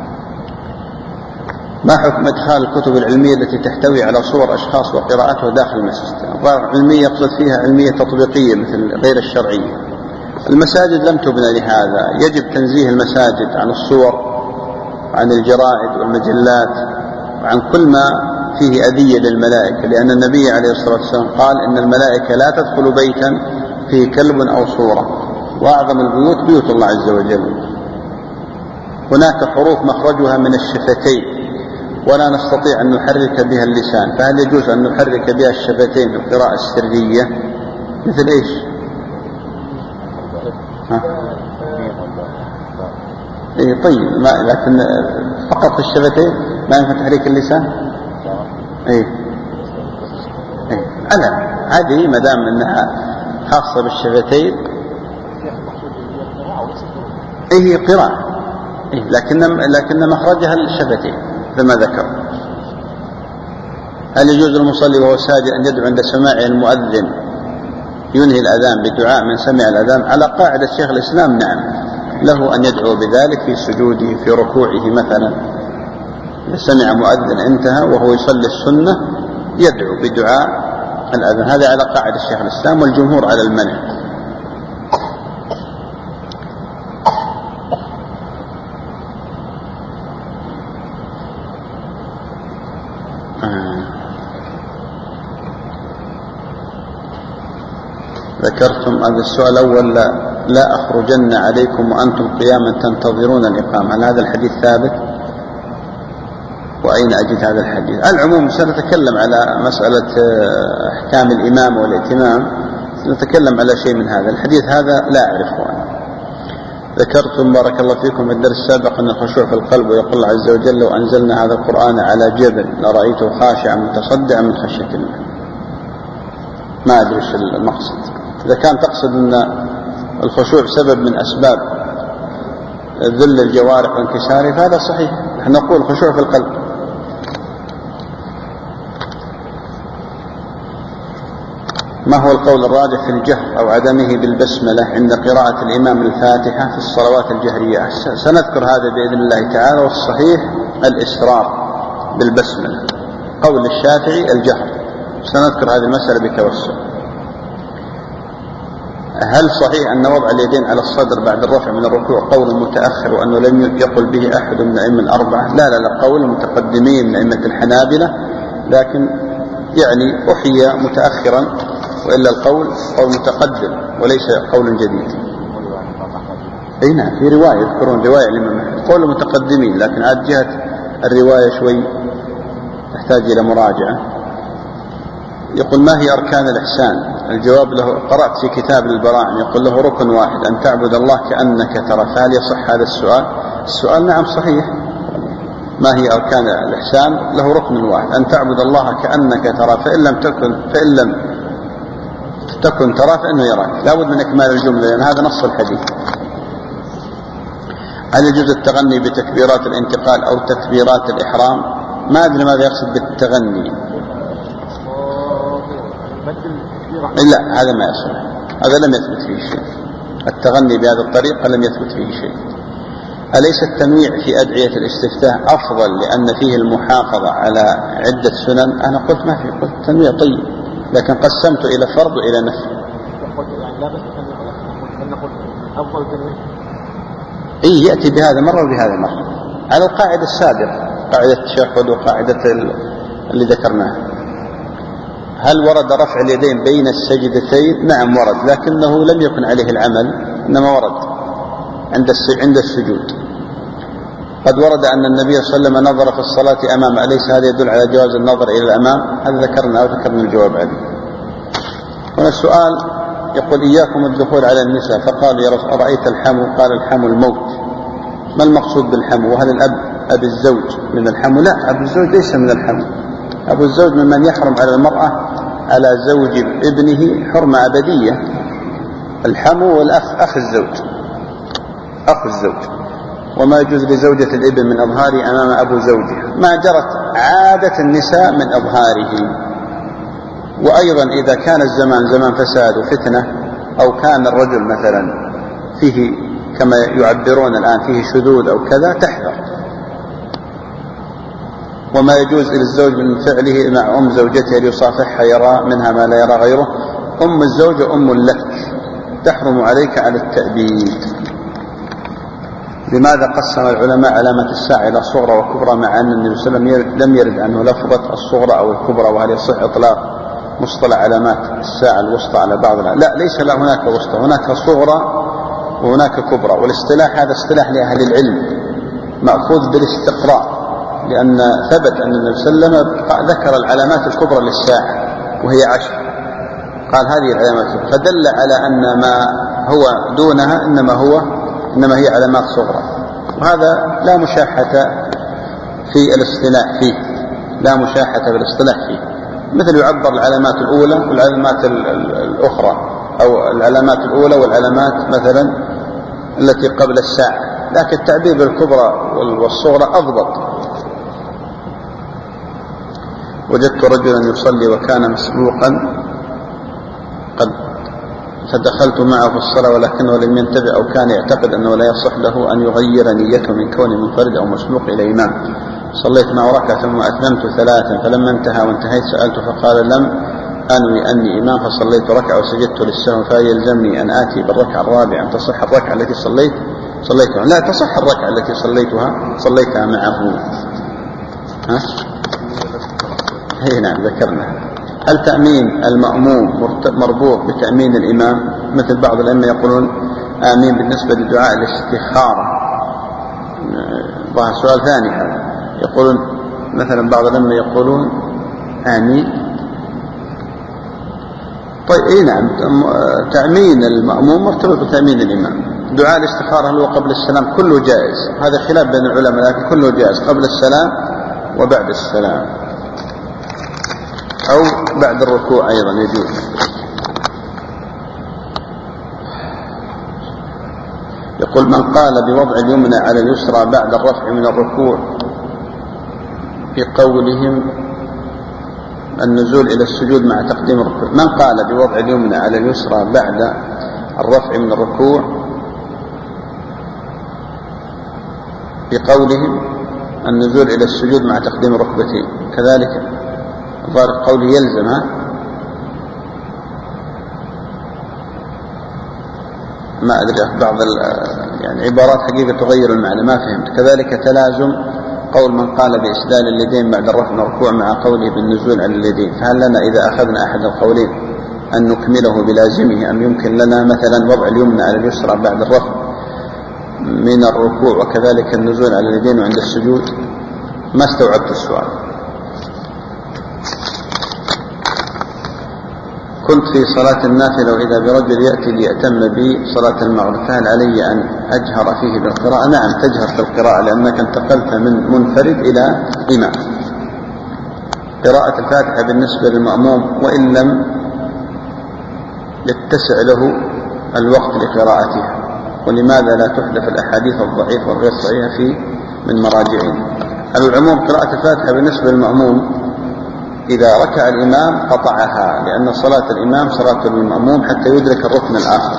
ما حكم إدخال الكتب العلمية التي تحتوي على صور أشخاص وقراءته داخل المسجد؟ علمية يقصد فيها علمية تطبيقية مثل غير الشرعية. المساجد لم تبنى لهذا، يجب تنزيه المساجد عن الصور، عن الجرائد والمجلات، وعن كل ما فيه أذية للملائكة، لأن النبي عليه الصلاة والسلام قال إن الملائكة لا تدخل بيتا فيه كلب أو صورة، وأعظم البيوت بيوت الله عز وجل. هناك حروف مخرجها من الشفتين ولا نستطيع أن نحرك بها اللسان، فهل يجوز أن نحرك بها الشفتين في القراءة السرية؟ مثل إيش؟ ها؟ إيه طيب، ما لكن فقط الشفتين ما ينفع تحريك اللسان؟ إيه إيه أنا هذه ما دام أنها خاصة بالشفتين إيه قراءة، إيه لكن لكن مخرجها الشفتين كما ذكر. هل يجوز للمصلي وهو ساجد أن يدعو عند سماع المؤذن ينهي الأذان بدعاء من سمع الأذان؟ على قاعدة شيخ الإسلام نعم، له أن يدعو بذلك في سجوده في ركوعه مثلا، إذا سمع مؤذن انتهى وهو يصلي السنة يدعو بدعاء الأذان، هذا على قاعدة شيخ الإسلام، والجمهور على المنع. ذكرتم هذا السؤال الأول، لا, لا أخرجن عليكم وأنتم قياما تنتظرون الإقامة، هل هذا الحديث ثابت؟ وأين أجد هذا الحديث؟ العموم سنتكلم على مسألة أحكام الإمام والائتمام، نتكلم على شيء من هذا الحديث، هذا لا أعرفه أنا. ذكرتم بارك الله فيكم في الدرس السابق أن الخشوع في القلب، ويقول الله عز وجل لو أنزلنا هذا القرآن على جبل لرأيته خاشعا متصدعا من خشية الله. ما أدري ايش المقصد. إذا كان تقصد أن الخشوع سبب من أسباب ذل الجوارح وانكساره فهذا صحيح، نحن نقول خشوع في القلب. ما هو القول الراجح في الجهر أو عدمه بالبسملة عند قراءة الإمام الفاتحة في الصلوات الجهرية؟ سنذكر هذا بإذن الله تعالى، والصحيح الإسرار بالبسملة، قول الشافعي الجهر، سنذكر هذه المسألة بتوسع. هل صحيح أن وضع اليدين على الصدر بعد الرفع من الركوع قول متأخر وأنه لم يقل به أحد من الأئمة الأربعة؟ لا لا لا، قول متقدمين من أئمة الحنابلة، لكن يعني أحيى متأخرا، وإلا القول قول متقدم وليس قول جديد. أي نعم، في رواية يذكرون رواية الإمام أحمد قول متقدمين، لكن عاد جهة الرواية شوي تحتاج إلى مراجعة. يقول ما هي أركان الإحسان؟ الجواب له قرأت في كتاب البراء يقول له ركن واحد أن تعبد الله كأنك ترى، فهل يصح هذا السؤال؟ السؤال نعم صحيح. ما هي أركان الإحسان؟ له ركن واحد أن تعبد الله كأنك ترى، فإن لم تكن فإن لم تكن ترى فإنه يراك، لا بد من إكمال الجملة لأن هذا نص الحديث. هل يجوز التغني بتكبيرات الانتقال أو تكبيرات الإحرام؟ ما أدري ماذا يقصد بالتغني. لا هذا ما يصح، هذا لم يثبت فيه شيء، التغني بهذه الطريقة لم يثبت فيه شيء. أليس التنويع في أدعية الاستفتاح أفضل لأن فيه المحافظة على عدة سنن؟ أنا قلت ما في، قلت التنويع طيب، لكن قسمت إلى فرض وإلى نفي. إيه يأتي بهذا مرة وبهذا مرة على القاعدة السابقة، قاعدة التشهد وقاعدة اللي ذكرناها. هل ورد رفع اليدين بين السجدتين؟ نعم ورد، لكنه لم يكن عليه العمل، إنما ورد عند عند السجود. قد ورد أن النبي صلى الله عليه وسلم نظر في الصلاة أمام، أليس هذا يدل على جواز النظر إلى الأمام؟ هذا ذكرنا أو ذكرنا الجواب عليه. هنا السؤال يقول إياكم الدخول على النساء، فقالوا يا رسول أرأيت الحمو؟ قال الحمو الموت. ما المقصود بالحمو؟ وهل الأب أب الزوج من الحمو؟ لا، أب الزوج ليس من الحمو. أبو الزوج ممن يحرم على المرأة على زوج ابنه حرمة أبدية. الحمو والأخ أخ الزوج، أخ الزوج، وما يجوز لزوجة الابن من إظهاره أمام أبو زوجها، ما جرت عادة النساء من إظهاره. وأيضا إذا كان الزمان زمان فساد وفتنة، أو كان الرجل مثلا فيه كما يعبرون الآن فيه شذوذ أو كذا، تحذر. وما يجوز للزوج من فعله مع أم زوجته ليصافحها يرى منها ما لا يرى غيره. أم الزوجة أم لك، تحرم عليك على التأبيد. لماذا قسم العلماء علامة الساعة إلى صغرى وكبرى مع أن النبي صلى الله عليه وسلم لم يرد عنه لفظة الصغرى أو الكبرى؟ وهل يصح إطلاق مصطلح علامات الساعة الوسطى على بعض العلماء؟ لا، ليس لا هناك وسطى، هناك صغرى وهناك كبرى. والاصطلاح هذا اصطلاح لأهل العلم مأخوذ بالاستقراء، لأن ثبت أن النبي صلى الله عليه وسلم ذكر العلامات الكبرى للساعة وهي عشر، قال هذه العلامات، فدل على أن ما هو دونها إنما هو إنما هي علامات صغرى. وهذا لا مشاحة في الاصطلاح فيه، لا مشاحة في الاصطلاح فيه. مثل يعبر العلامات الأولى والعلامات الأخرى، أو العلامات الأولى والعلامات مثلا التي قبل الساعة، لكن التعبير بالكبرى والصغرى أضبط. وجدت رجلا يصلي وكان مسبوقا قد فدخلت معه في الصلاة ولكنه لم ينتبه أو كان يعتقد أنه لا يصح له أن يغير نيته من كونه منفرد أو مسبوق إلى إمام. صليت معه ركعة ثم أتممت ثلاثا، فلما انتهى وانتهيت سألته فقال لم أنوي أني إمام، فصليت ركعة وسجدت للسهو، فيلزمني أن آتي بالركعة الرابعة أن تصح الركعة التي صليت صليتها؟ لا تصح الركعة التي صليتها صليتها معه. ها؟ هي نعم ذكرنا. هل تأمين المأموم مربوط بتأمين الإمام؟ مثل بعض الأئمة يقولون آمين بالنسبة لدعاء الاستخارة. ظهر سؤال ثاني هذا، يقولون مثلا بعض الأئمة يقولون آمين. طيب إيه نعم، تأمين المأموم مرتبط بتأمين الإمام. دعاء الاستخارة هل هو قبل السلام؟ كله جائز، هذا خلاف بين العلماء، لكن كله جائز قبل السلام وبعد السلام، أو بعد الركوع أيضا يجوز. يقول من قال بوضع اليمنى على اليسرى بعد الرفع من الركوع بقولهم النزول إلى السجود مع تقديم الركوع، من قال بوضع اليمنى على اليسرى بعد الرفع من الركوع بقولهم النزول إلى السجود مع تقديم الركبتين، كذلك ظاهر قولي يلزم. ها ما أدري، بعض يعني عبارات حقيقة تغير المعنى، ما فهمت. كذلك تلازم قول من قال بإسدال اليدين بعد الرفع من الركوع مع قوله بالنزول على اليدين، فهل لنا إذا أخذنا أحد القولين أن نكمله بلازمه، أم يمكن لنا مثلا وضع اليمنى على اليسرى بعد الرفع من الركوع وكذلك النزول على اليدين عند السجود؟ ما استوعبت السؤال. كنت في صلاة النافلة وإذا برجل يأتي ليأتم بي صلاة المغرب، فهل علي أن أجهر فيه بالقراءة؟ نعم تجهر في القراءة، لأنك انتقلت من منفرد إلى إمام. قراءة الفاتحة بالنسبة للمأموم وإن لم يتسع له الوقت لقراءتها، ولماذا لا تحدث الأحاديث الضعيفة والغير صحيحة في من مراجعين؟ على العموم قراءة الفاتحة بالنسبة للمأموم إذا ركع الإمام قطعها، لأن صلاة الإمام صلاة المأموم حتى يدرك الركن الآخر.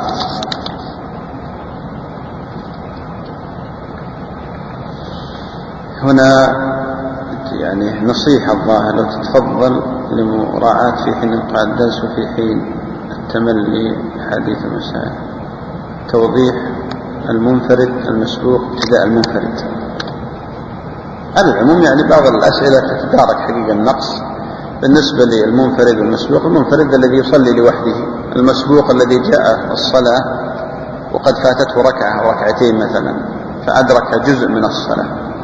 هنا يعني نصيحة الظاهر لو تتفضل لمراعاة في حين انقاذ الدرس وفي حين التملي حديث المسائل، توضيح المنفرد المسبوق ابتداء المنفرد. على العموم يعني بعض الأسئلة تتدارك حقيقة النقص بالنسبة للمنفرد والمسبوق. المنفرد الذي يصلي لوحده، المسبوق الذي جاء الصلاة وقد فاتته ركعة أو ركعتين مثلا فأدرك جزء من الصلاة.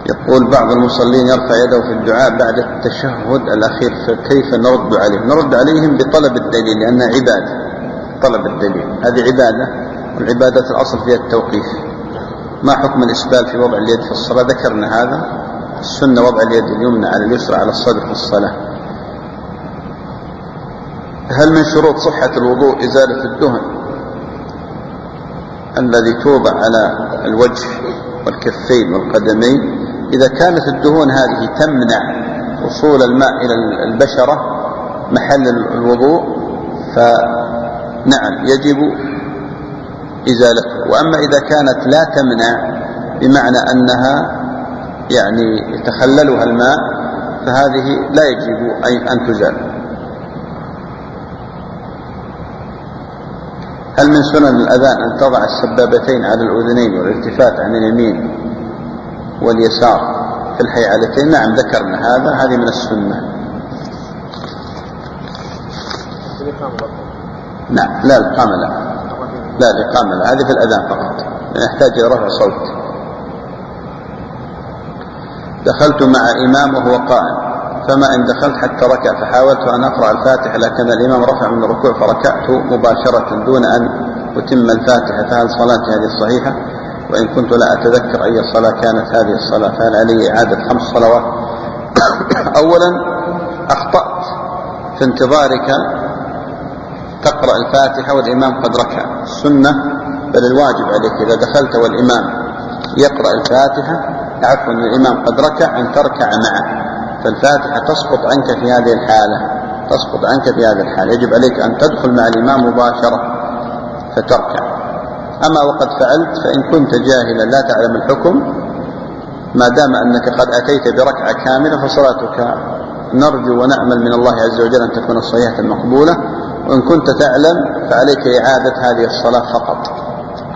يقول بعض المصلين يرفع يده في الدعاء بعد التشهد الأخير، فكيف نرد عليهم؟ نرد عليهم بطلب الدليل، لأنها عبادة. طلب الدليل هذه عبادة، والعبادة الأصل فيها التوقيف. ما حكم الإسبال في وضع اليد في الصلاة؟ ذكرنا هذا. السنة وضع اليد اليمنى على اليسرى على الصدر في الصلاة. هل من شروط صحة الوضوء إزالة الدهن الذي توضع على الوجه والكفين والقدمين؟ إذا كانت الدهون هذه تمنع وصول الماء إلى البشرة محل الوضوء فنعم يجب إزالته. وأما إذا كانت لا تمنع بمعنى أنها يعني يتخللها الماء فهذه لا يجب أن تزال. هل من سنن الأذان أن تضع السبابتين على الأذنين والالتفات عن اليمين واليسار في الحيعلتين؟ نعم ذكرنا هذا، هذه من السنة. نعم لا الإقامة لا لا الإقامة لا، هذه في الأذان فقط، يحتاج إلى رفع صوت. دخلت مع إمام وهو قائم، فما إن دخلت حتى ركع فحاولت أن أقرأ الفاتحة لكن الإمام رفع من الركوع فركعت مباشرة دون أن أتم الفاتحة، فهل صلاتي هذه الصحيحة؟ وإن كنت لا أتذكر أي صلاة كانت هذه الصلاة فهل علي إعادة خمس صلوات؟ أولا أخطأت في انتظارك تقرأ الفاتحة والإمام قد ركع. السنة بل الواجب عليك إذا دخلت والإمام يقرأ الفاتحة عفوا الإمام قد ركع أن تركع معه، فالفاتحة تسقط عنك في هذه الحالة، تسقط عنك في هذه الحالة، يجب عليك أن تدخل مع الإمام مباشرة فتركع. أما وقد فعلت فإن كنت جاهلا لا تعلم الحكم، ما دام أنك قد أتيت بركعة كاملة فصلاتك نرجو ونأمل من الله عز وجل أن تكون صحيحة مقبولة، وإن كنت تعلم فعليك إعادة هذه الصلاة فقط.